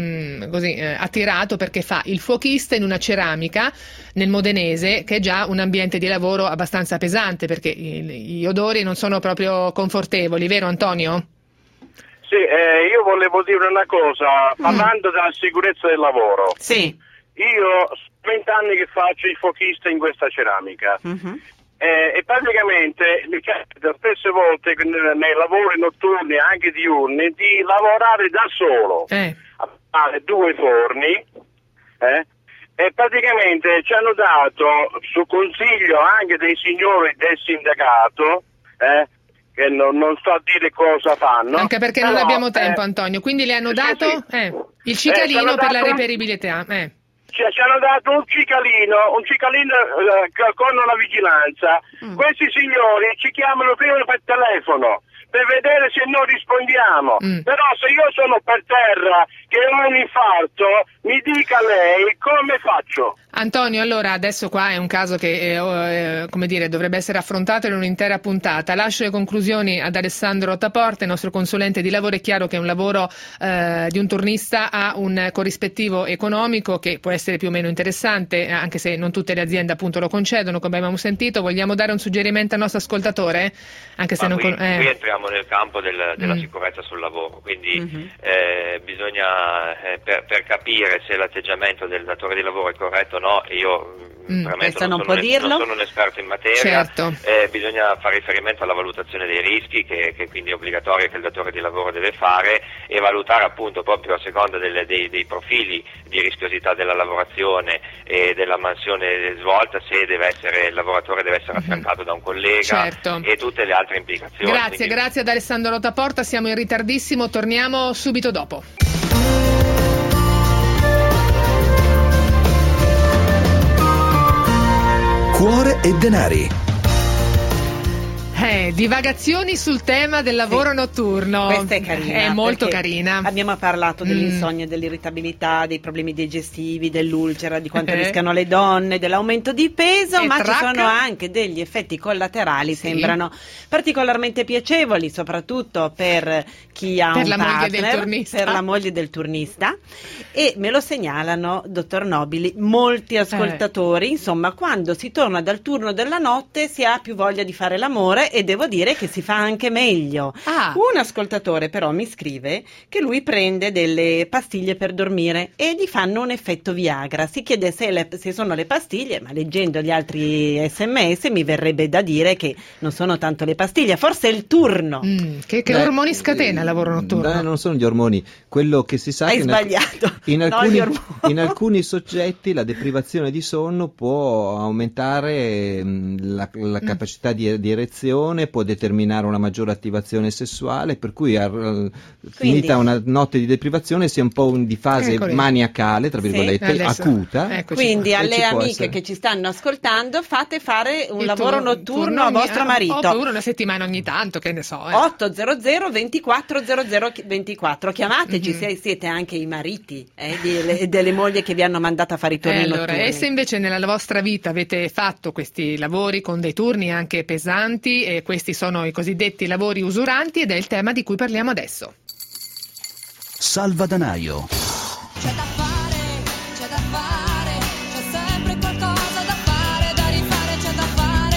attirato perché fa il fuochista in una ceramica nel modenese, che è già un ambiente di lavoro abbastanza pesante, perché gli odori non sono proprio confortevoli, vero Antonio? Sì, io volevo dire una cosa, parlando della sicurezza del lavoro. Sì. Io sono 20 anni che faccio il fuochista in questa ceramica. E praticamente mi capita spesse volte nei lavori notturni, anche diurni, di lavorare da solo, a fare 2 forni, e praticamente ci hanno dato, su consiglio anche dei signori del sindacato, che non so a dire cosa fanno. Anche perché non abbiamo tempo, Antonio, quindi le hanno dato il cicalino per la reperibilità. Ci hanno dato un cicalino con una vigilanza. Questi signori ci chiamano prima per telefono per vedere se noi rispondiamo. Però se io sono per terra che ho un infarto, mi dica lei come faccio. Antonio, allora adesso qua è un caso che come dire, dovrebbe essere affrontato in un'intera puntata. Lascio le conclusioni ad Alessandro Rotaporta, il nostro consulente di lavoro. È chiaro che un lavoro di un turnista ha un corrispettivo economico che può essere più o meno interessante, anche se non tutte le aziende appunto lo concedono, come abbiamo sentito. Vogliamo dare un suggerimento al nostro ascoltatore? Anche se qui entriamo siamo nel campo della sicurezza sul lavoro, quindi bisogna per capire se l'atteggiamento del datore di lavoro è corretto o no, io premetto, non sono un esperto in materia, certo. Bisogna fare riferimento alla valutazione dei rischi che quindi è obbligatoria che il datore di lavoro deve fare, e valutare appunto proprio a seconda dei profili di rischiosità della lavorazione e della mansione svolta se il lavoratore deve essere affiancato da un collega, certo. E tutte le altre implicazioni. Grazie ad Alessandro Rotaporta, siamo in ritardissimo, torniamo subito dopo. Cuore e denari. Divagazioni sul tema del lavoro notturno. Questa è carina. È molto carina. Abbiamo parlato dell'insonnia, dell'irritabilità, dei problemi digestivi, dell'ulcera, di quanto rischiano le donne, dell'aumento di peso, ma ci sono anche degli effetti collaterali, sembrano particolarmente piacevoli, soprattutto per chi ha un partner, per la moglie del turnista, e me lo segnalano, dottor Nobili, molti ascoltatori. Insomma, quando si torna dal turno della notte si ha più voglia di fare l'amore, e devo dire che si fa anche meglio. Un ascoltatore però mi scrive che lui prende delle pastiglie per dormire e gli fanno un effetto Viagra. Si chiede se sono le pastiglie, ma leggendo gli altri SMS mi verrebbe da dire che non sono tanto le pastiglie, forse è il turno. Che ormoni scatena il lavoro notturno? Non sono gli ormoni, quello che si sa Hai che sbagliato. In alcuni soggetti la deprivazione di sonno può aumentare la capacità di erezione, può determinare una maggiore attivazione sessuale, per cui finita una notte di deprivazione si è un po' di fase maniacale, tra virgolette, acuta. Quindi alle amiche che ci stanno ascoltando, fate fare un lavoro notturno a vostro marito. Oppure una settimana ogni tanto, che ne so. 800 24 00 24. Chiamateci se siete anche i mariti delle mogli che vi hanno mandato a fare i turni notturni. E se invece nella vostra vita avete fatto questi lavori con dei turni anche pesanti, e questi sono i cosiddetti lavori usuranti, ed è il tema di cui parliamo adesso. Salvadanaio. C'è da fare, c'è sempre qualcosa da fare, da rifare, c'è da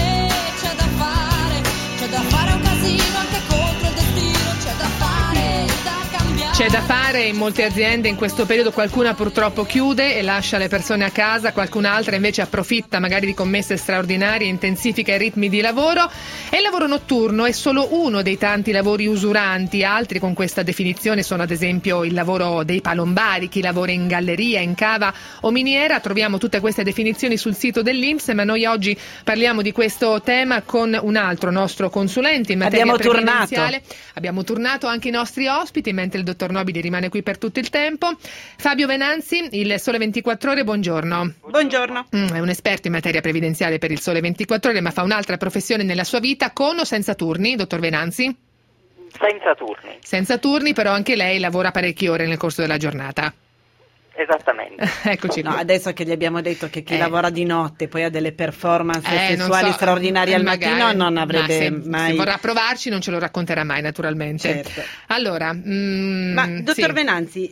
fare un casino anche contro il destino, c'è da fare, da cambiare. C'è da fare in molte aziende in questo periodo, qualcuna purtroppo chiude e lascia le persone a casa, qualcun'altra invece approfitta magari di commesse straordinarie, intensifica i ritmi di lavoro, e il lavoro notturno è solo uno dei tanti lavori usuranti. Altri con questa definizione sono ad esempio il lavoro dei palombari, chi lavora in galleria, in cava o miniera. Troviamo tutte queste definizioni sul sito dell'INPS, ma noi oggi parliamo di questo tema con un altro nostro consulente in materia previdenziale. Abbiamo turnato anche i nostri ospiti, mentre il dottor Nobili rimane qui per tutto il tempo. Fabio Venanzi, il Sole 24 Ore, buongiorno. Buongiorno. È un esperto in materia previdenziale per il Sole 24 Ore, ma fa un'altra professione nella sua vita, con o senza turni, dottor Venanzi? Senza turni. Senza turni, però anche lei lavora parecchie ore nel corso della giornata. Esattamente. Eccoci qui. Adesso che gli abbiamo detto che chi lavora di notte poi ha delle performance sessuali straordinarie al mattino, non avrebbe mai... Se vorrà provarci non ce lo racconterà mai, naturalmente. Certo. Allora, ma dottor Venanzi,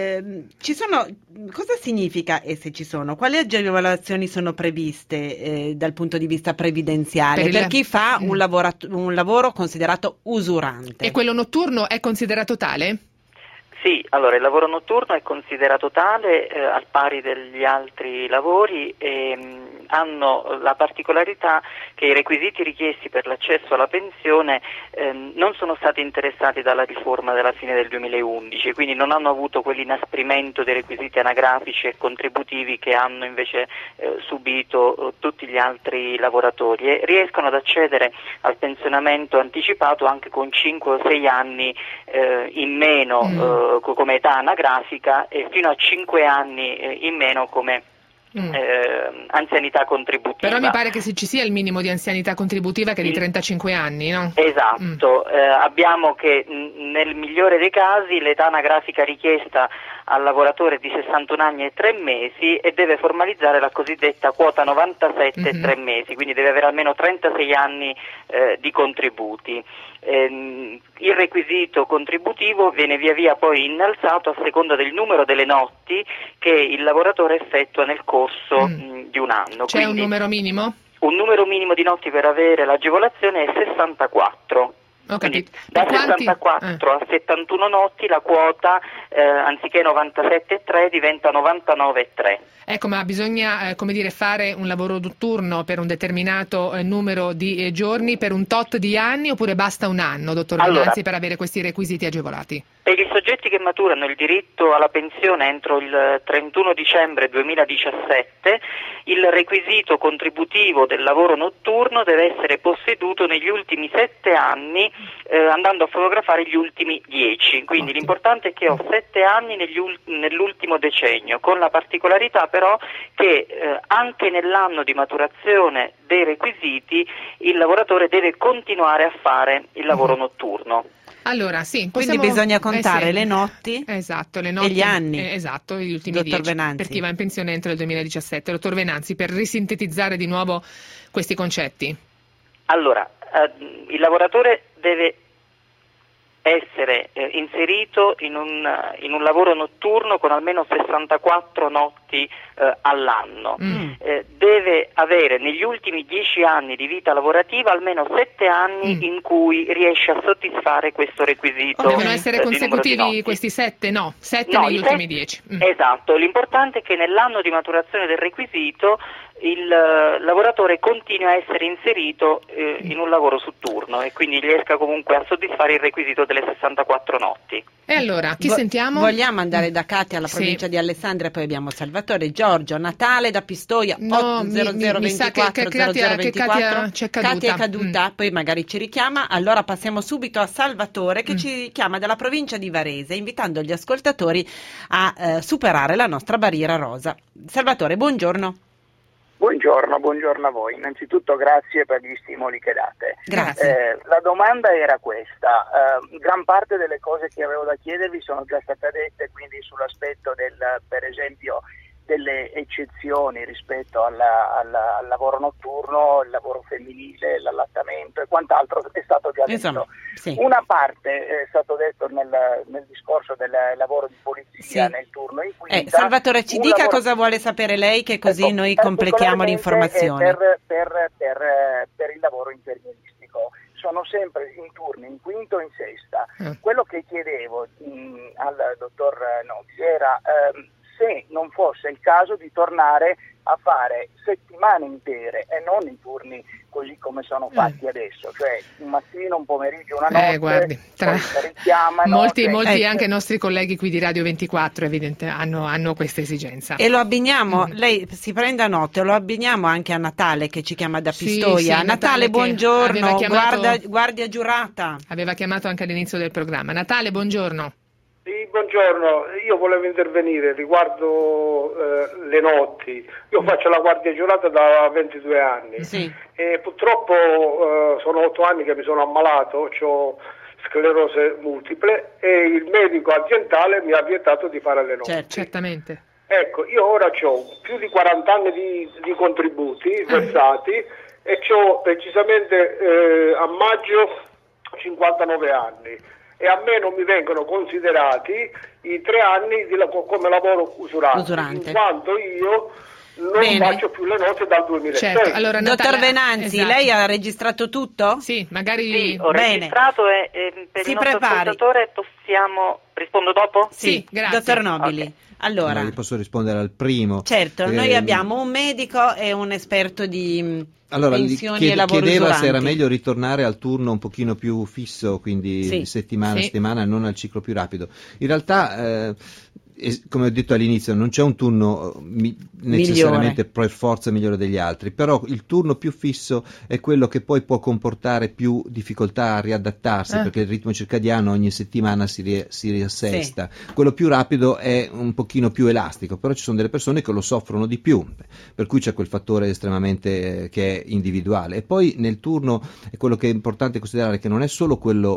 cosa significa, e se ci sono, quali agevolazioni sono previste dal punto di vista previdenziale per chi fa un lavoro considerato usurante? E quello notturno è considerato tale? Sì, allora il lavoro notturno è considerato tale al pari degli altri lavori, e hanno la particolarità che i requisiti richiesti per l'accesso alla pensione non sono stati interessati dalla riforma della fine del 2011, quindi non hanno avuto quell'inasprimento dei requisiti anagrafici e contributivi che hanno invece subito tutti gli altri lavoratori, e riescono ad accedere al pensionamento anticipato anche con 5 o 6 anni in meno come età anagrafica, e fino a 5 anni in meno come anzianità contributiva. Però mi pare che se ci sia il minimo di anzianità contributiva che è di 35 anni, no? Esatto, abbiamo che nel migliore dei casi l'età anagrafica richiesta al lavoratore è di 61 anni e 3 mesi e deve formalizzare la cosiddetta quota 97 e 3 mesi, quindi deve avere almeno 36 anni di contributi. Il requisito contributivo viene via via poi innalzato a seconda del numero delle notti che il lavoratore effettua nel corso di un anno. C'è un numero minimo? Un numero minimo di notti per avere l'agevolazione è 64. Ho capito. Da 64 a 71 notti la quota, anziché 97,3, diventa 99,3. Ecco, ma bisogna fare un lavoro notturno per un determinato numero di giorni, per un tot di anni, oppure basta un anno, dottor Venanzi, per avere questi requisiti agevolati? Per i soggetti che maturano il diritto alla pensione entro il 31 dicembre 2017, il requisito contributivo del lavoro notturno deve essere posseduto negli ultimi 7 anni, andando a fotografare gli ultimi 10. Quindi l'importante è che ho 7 anni nell'ultimo decennio, con la particolarità però che anche nell'anno di maturazione dei requisiti il lavoratore deve continuare a fare il lavoro notturno. Allora, sì, quindi bisogna contare le notti, le notti e gli anni. Esatto, gli ultimi Dottor 10 Venanzi. per chi va in pensione entro il 2017. Dottor Venanzi, per risintetizzare di nuovo questi concetti. Allora, il lavoratore deve essere inserito in un lavoro notturno con almeno 64 notti all'anno. Deve avere negli ultimi 10 anni di vita lavorativa almeno 7 anni in cui riesce a soddisfare questo requisito. Devono essere consecutivi questi 7? No, 7 negli ultimi 10. Esatto, l'importante è che nell'anno di maturazione del requisito il lavoratore continui a essere inserito in un lavoro su turno e quindi riesca comunque a soddisfare il requisito delle 64 notti. E allora, chi sentiamo? Vogliamo andare da Katia alla provincia di Alessandria, poi abbiamo Salvatore, Giorgio, Natale da Pistoia, 80024 0024. Katia è caduta, poi magari ci richiama. Allora passiamo subito a Salvatore che ci chiama dalla provincia di Varese, invitando gli ascoltatori a superare la nostra barriera rosa. Salvatore, buongiorno. Buongiorno a voi. Innanzitutto grazie per gli stimoli che date. Grazie. La domanda era questa. Gran parte delle cose che avevo da chiedervi sono già state dette, quindi sull'aspetto per esempio delle eccezioni rispetto al lavoro notturno, il lavoro femminile, l'allattamento e quant'altro è stato già detto. Sì. Una parte è stato detto nel discorso del lavoro di polizia nel turno in quinta. Salvatore, ci dica cosa vuole sapere lei, che così noi completiamo l'informazione. Per il lavoro infermieristico. Sono sempre in turno in quinto e in sesta. Quello che chiedevo al dottor Nozzi era se non fosse il caso di tornare a fare settimane intere e non i turni così come sono fatti adesso, cioè un mattino, un pomeriggio, una notte, guardi, richiamano. Molti anche nostri colleghi qui di Radio 24 hanno questa esigenza. E lo abbiniamo, lei si prenda notte, lo abbiniamo anche a Natale che ci chiama da Pistoia. Sì, Natale, buongiorno, chiamato, guardia giurata. Aveva chiamato anche all'inizio del programma. Natale, buongiorno. Sì, buongiorno, io volevo intervenire riguardo le notti. Io faccio la guardia giurata da 22 anni e purtroppo sono 8 anni che mi sono ammalato, ho sclerose multiple e il medico aziendale mi ha vietato di fare le notti. Certamente. Ecco, io ora ho più di 40 anni di contributi versati e ho precisamente a maggio 59 anni. E a me non mi vengono considerati i 3 anni come lavoro usurante. In quanto io non faccio più le notti dal 2006. Certo. Allora, Dottor Venanzi, lei ha registrato tutto? Sì, magari. Sì, ho registrato e per il nostro ascoltatore rispondo dopo? Sì, grazie. Dottor Nobili. Okay. Allora, io posso rispondere al primo. Certo, noi abbiamo un medico e un esperto di pensioni e lavoro chiedeva usuranti. se era meglio ritornare al turno un pochino più fisso, quindi di settimana a settimana, non al ciclo più rapido. In realtà come ho detto all'inizio, non c'è un turno necessariamente per forza migliore degli altri, però il turno più fisso è quello che poi può comportare più difficoltà a riadattarsi, perché il ritmo circadiano ogni settimana si riassesta. Quello più rapido è un pochino più elastico, però ci sono delle persone che lo soffrono di più, per cui c'è quel fattore estremamente che è individuale. E poi nel turno è quello che è importante considerare, che non è solo quello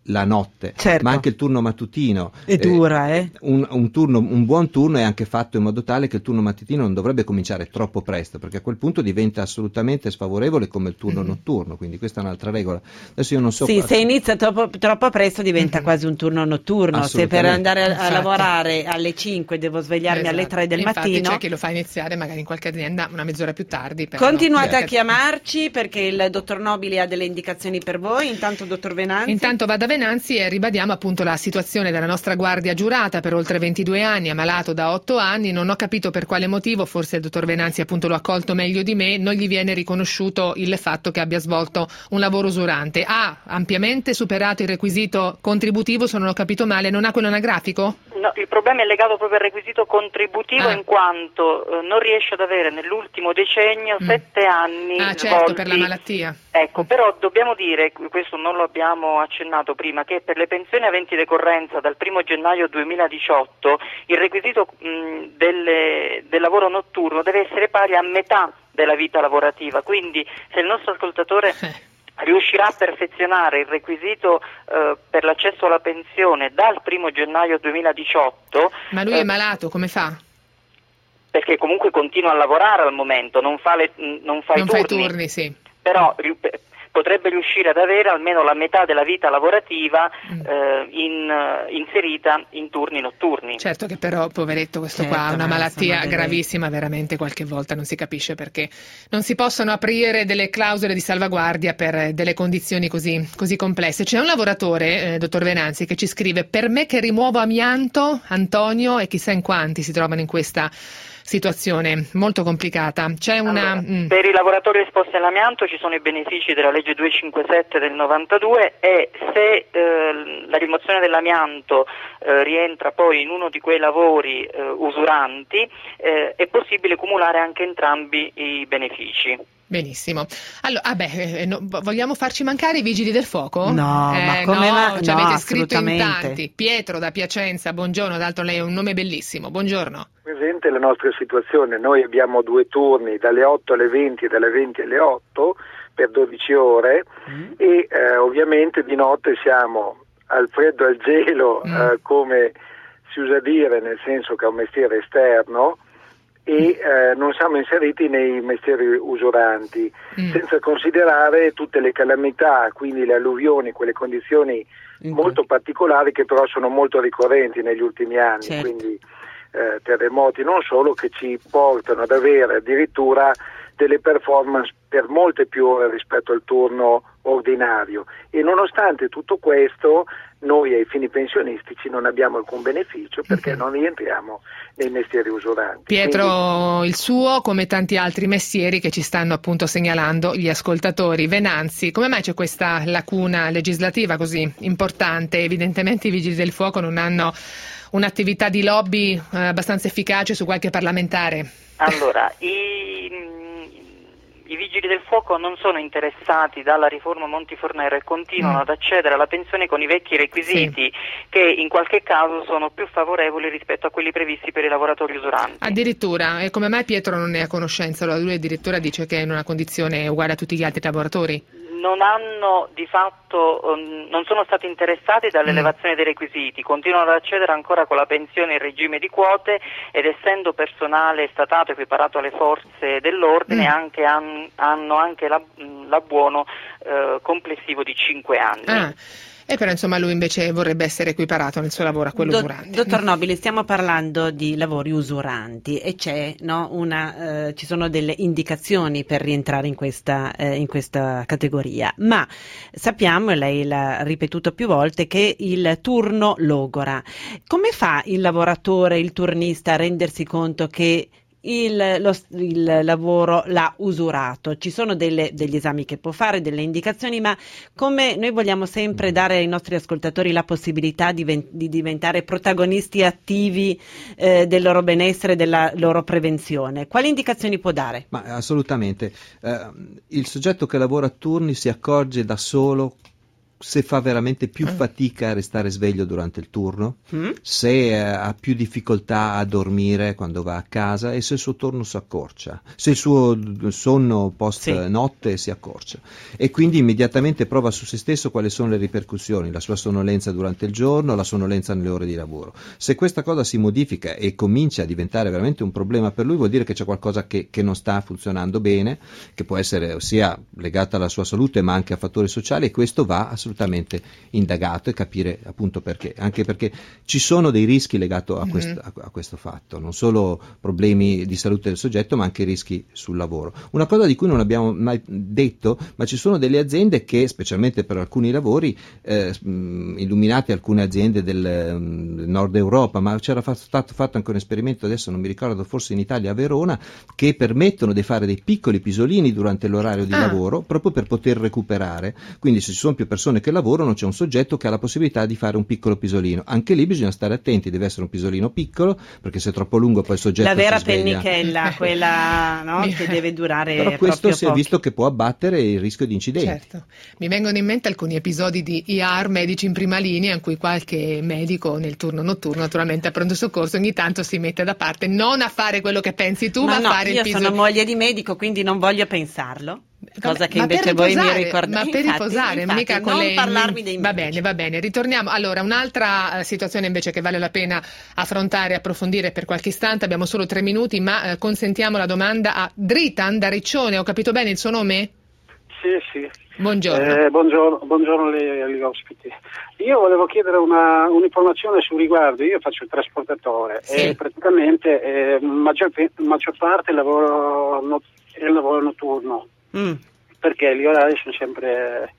la notte, certo, ma anche il turno mattutino. È dura, un buon turno è anche fatto in modo tale che il turno mattutino non dovrebbe cominciare troppo presto, perché a quel punto diventa assolutamente sfavorevole come il turno notturno, quindi questa è un'altra regola. Adesso io non so. Sì, se inizia troppo presto diventa quasi un turno notturno. Se per andare a lavorare alle 5 devo svegliarmi alle 3 del mattino. C'è chi lo fa iniziare magari in qualche azienda una mezz'ora più tardi. Continuate a chiamarci perché il dottor Nobili ha delle indicazioni per voi. Intanto, dottor Venanzi. Intanto va da Venanzi e ribadiamo appunto la situazione della nostra guardia giurata per oltre 22 anni, ammalato da 8 anni. Non ho capito per quale motivo, forse il dottor Venanzi appunto lo ha colto meglio di me, non gli viene riconosciuto il fatto che abbia svolto un lavoro usurante. Ha ampiamente superato il requisito contributivo, se non ho capito male, non ha quello anagrafico? No, il problema è legato proprio al requisito contributivo in quanto non riesce ad avere nell'ultimo decennio 7 anni certo, svolti. Per la malattia. Ecco, però dobbiamo dire, questo non lo abbiamo accennato prima, che per le pensioni aventi decorrenza dal 1 gennaio 2018 il requisito del lavoro notturno deve essere pari a metà della vita lavorativa, quindi se il nostro ascoltatore riuscirà a perfezionare il requisito per l'accesso alla pensione dal 1 gennaio 2018... Ma lui è malato, come fa? Perché comunque continua a lavorare al momento, non fa i turni, sì. Però potrebbe riuscire ad avere almeno la metà della vita lavorativa inserita in turni notturni. Certo che però, poveretto, questo qua ha una malattia gravissima, veramente qualche volta non si capisce perché non si possono aprire delle clausole di salvaguardia per delle condizioni così complesse. C'è un lavoratore, dottor Venanzi, che ci scrive: per me che rimuovo amianto, Antonio, e chissà in quanti si trovano in questa situazione molto complicata. Per i lavoratori esposti all'amianto ci sono i benefici della legge 257 del 92 e se la rimozione dell'amianto rientra poi in uno di quei lavori usuranti è possibile cumulare anche entrambi i benefici. Benissimo. Allora, vogliamo farci mancare i vigili del fuoco? No, ma come ci avete scritto in tanti. Pietro da Piacenza, buongiorno, d'altro lei è un nome bellissimo, buongiorno. Presente la nostra situazione, noi abbiamo 2 turni dalle 8 alle 20 e dalle 20 alle 8 per 12 ore e ovviamente di notte siamo al freddo e al gelo, come si usa dire, nel senso che è un mestiere esterno e non siamo inseriti nei mestieri usuranti, senza considerare tutte le calamità, quindi le alluvioni, quelle condizioni molto particolari che però sono molto ricorrenti negli ultimi anni, quindi terremoti non solo, che ci portano ad avere addirittura delle performance per molte più ore rispetto al turno ordinario e nonostante tutto questo noi ai fini pensionistici non abbiamo alcun beneficio perché non rientriamo nei mestieri usuranti. Pietro, quindi il suo, come tanti altri mestieri che ci stanno appunto segnalando gli ascoltatori. Venanzi, come mai c'è questa lacuna legislativa così importante? Evidentemente i Vigili del Fuoco non hanno un'attività di lobby abbastanza efficace su qualche parlamentare. Allora, i Vigili del Fuoco non sono interessati dalla riforma Montifornero e continuano ad accedere alla pensione con i vecchi requisiti che in qualche caso sono più favorevoli rispetto a quelli previsti per i lavoratori usuranti. Addirittura, e come mai Pietro non ne ha conoscenza? Lui addirittura dice che è in una condizione uguale a tutti gli altri lavoratori? Non hanno di fatto, non sono stati interessati dall'elevazione dei requisiti, continuano ad accedere ancora con la pensione in regime di quote ed essendo personale statato equiparato alle forze dell'ordine hanno anche l'abbuono complessivo di 5 anni. E però insomma lui invece vorrebbe essere equiparato nel suo lavoro a quello usurante. Dottor Nobili, stiamo parlando di lavori usuranti e c'è ci sono delle indicazioni per rientrare in questa categoria, ma sappiamo, e lei l'ha ripetuto più volte, che il turno logora. Come fa il lavoratore, il turnista a rendersi conto che il lavoro l'ha usurato? Ci sono degli esami che può fare, delle indicazioni, ma come noi vogliamo sempre dare ai nostri ascoltatori la possibilità di diventare protagonisti attivi del loro benessere, della loro prevenzione, quali indicazioni può dare? Ma assolutamente, il soggetto che lavora a turni si accorge da solo se fa veramente più fatica a restare sveglio durante il turno, se ha più difficoltà a dormire quando va a casa e se il suo turno si accorcia, se il suo sonno post notte si accorcia, e quindi immediatamente prova su se stesso quali sono le ripercussioni, la sua sonnolenza durante il giorno, la sonnolenza nelle ore di lavoro. Se questa cosa si modifica e comincia a diventare veramente un problema per lui, vuol dire che c'è qualcosa che non sta funzionando bene, che può essere sia legata alla sua salute ma anche a fattori sociali, e questo va assolutamente indagato e capire appunto perché, anche perché ci sono dei rischi legati a questo fatto, non solo problemi di salute del soggetto ma anche rischi sul lavoro. Una cosa di cui non abbiamo mai detto, ma ci sono delle aziende che, specialmente per alcuni lavori, illuminate alcune aziende del nord Europa, ma c'era stato fatto anche un esperimento, adesso non mi ricordo, forse in Italia a Verona, che permettono di fare dei piccoli pisolini durante l'orario di lavoro proprio per poter recuperare. Quindi se ci sono più persone che lavorano, c'è un soggetto che ha la possibilità di fare un piccolo pisolino. Anche lì bisogna stare attenti, deve essere un pisolino piccolo, perché se è troppo lungo poi il soggetto la vera si sveglia. pennichella, quella che deve durare. Però questo si è visto che può abbattere il rischio di incidenti. Certo. Mi vengono in mente alcuni episodi di ER, medici in prima linea, in cui qualche medico nel turno notturno, naturalmente a pronto soccorso, ogni tanto si mette da parte, non a fare quello che pensi tu, ma a fare il pisolino. Io sono moglie di medico, quindi non voglio pensarlo. Cosa che invece voi mi ricordate. Ma per riposare, mica con non le... parlarmi dei medici. Va bene, ritorniamo. Allora, un'altra situazione invece che vale la pena affrontare e approfondire per qualche istante, abbiamo solo 3 minuti, ma consentiamo la domanda a Dritan da Riccione. Ho capito bene il suo nome? Sì. Buongiorno. Buongiorno agli ospiti. Io volevo chiedere un'informazione su riguardo. Io faccio il trasportatore e praticamente maggior parte lavoro notturno. Perché gli orari sono sempre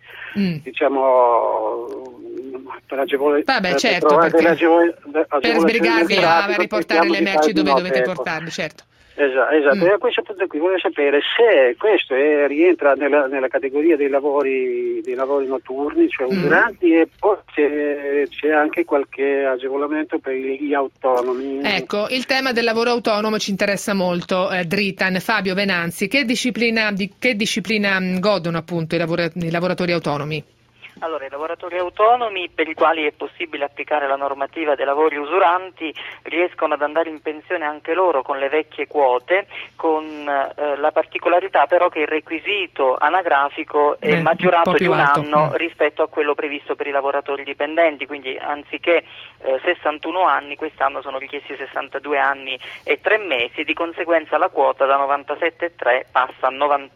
diciamo per agevolare certo, per sbrigarvi a riportare le merci dove dovete portarle, certo. Esatto. E a questo punto qui volevo sapere se questo rientra nella categoria dei lavori notturni, cioè usuranti, e poi c'è anche qualche agevolamento per gli autonomi. Ecco, il tema del lavoro autonomo ci interessa molto. Dritan, Fabio Venanzi, che disciplina godono appunto i lavoratori autonomi? Allora, i lavoratori autonomi per i quali è possibile applicare la normativa dei lavori usuranti riescono ad andare in pensione anche loro con le vecchie quote, con la particolarità però che il requisito anagrafico è maggiorato di un anno rispetto a quello previsto per i lavoratori dipendenti, quindi anziché 61 anni quest'anno sono richiesti 62 anni e 3 mesi, di conseguenza la quota da 97,3 passa a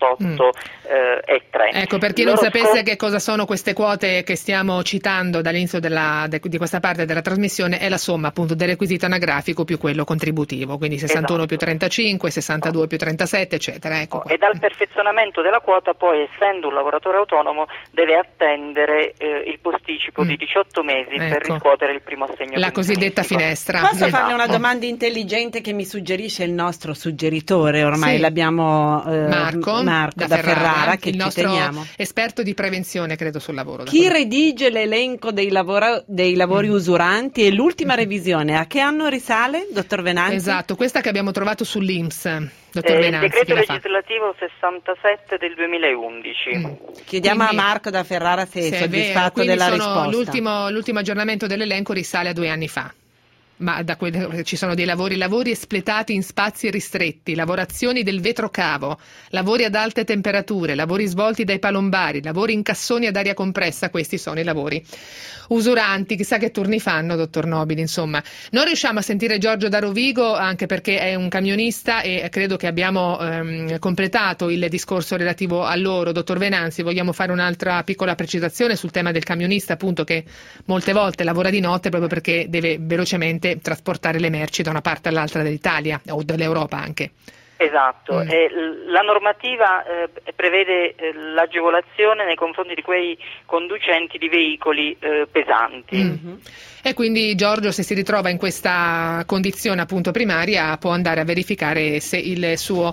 98,3. Ecco, per chi non sapesse che cosa sono queste quote che stiamo citando dall'inizio di questa parte della trasmissione, è la somma appunto del requisito anagrafico più quello contributivo, quindi 61 più 35, 62 più 37, eccetera. Ecco qua. E dal perfezionamento della quota poi, essendo un lavoratore autonomo, deve attendere il posticipo di 18 mesi per riscuotere il primo assegno. La cosiddetta finestra. Posso farle una domanda intelligente che mi suggerisce il nostro suggeritore, ormai l'abbiamo Marco da Ferrara, che il ci nostro teniamo. Esperto di prevenzione, credo, sul lavoro. Chi redige l'elenco dei lavori usuranti e l'ultima revisione, a che anno risale, dottor Venanzi? Esatto, questa che abbiamo trovato sull'INPS, dottor Venanzi. Il decreto legislativo 67 del 2011. Chiediamo a Marco da Ferrara se è soddisfatto della risposta. L'ultimo aggiornamento dell'elenco risale a 2 anni fa. Ma ci sono dei lavori espletati in spazi ristretti, lavorazioni del vetrocavo, lavori ad alte temperature, lavori svolti dai palombari, lavori in cassoni ad aria compressa. Questi sono i lavori usuranti. Chissà che turni fanno, dottor Nobili. Insomma, non riusciamo a sentire Giorgio da Rovigo, anche perché è un camionista, e credo che abbiamo completato il discorso relativo a loro. Dottor Venanzi, vogliamo fare un'altra piccola precisazione sul tema del camionista, appunto, che molte volte lavora di notte proprio perché deve velocemente trasportare le merci da una parte all'altra dell'Italia o dell'Europa anche. Esatto, la normativa prevede l'agevolazione nei confronti di quei conducenti di veicoli pesanti. E quindi Giorgio, se si ritrova in questa condizione appunto primaria, può andare a verificare se il suo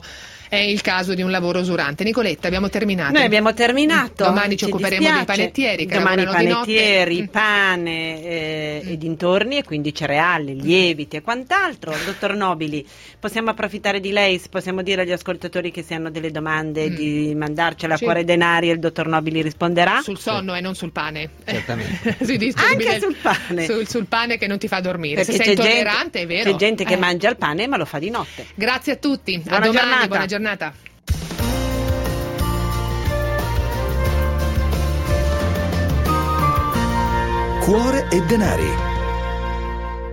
è il caso di un lavoro usurante. Nicoletta, abbiamo terminato. Noi abbiamo terminato. Domani ci occuperemo dei panettieri che domani lavorano di notte. panettieri, pane e dintorni, e quindi cereali, lieviti e quant'altro. Dottor Nobili, possiamo approfittare di lei, possiamo dire agli ascoltatori che se hanno delle domande di mandarcela a Cuore Denari e il dottor Nobili risponderà? Sul sonno e non sul pane. Certamente. Anche sul pane. Sul pane che non ti fa dormire. Perché se sei intollerante, è vero. C'è gente che mangia il pane ma lo fa di notte. Grazie a tutti. Buona a domani, giornata. buona giornata. Cuore e Denari.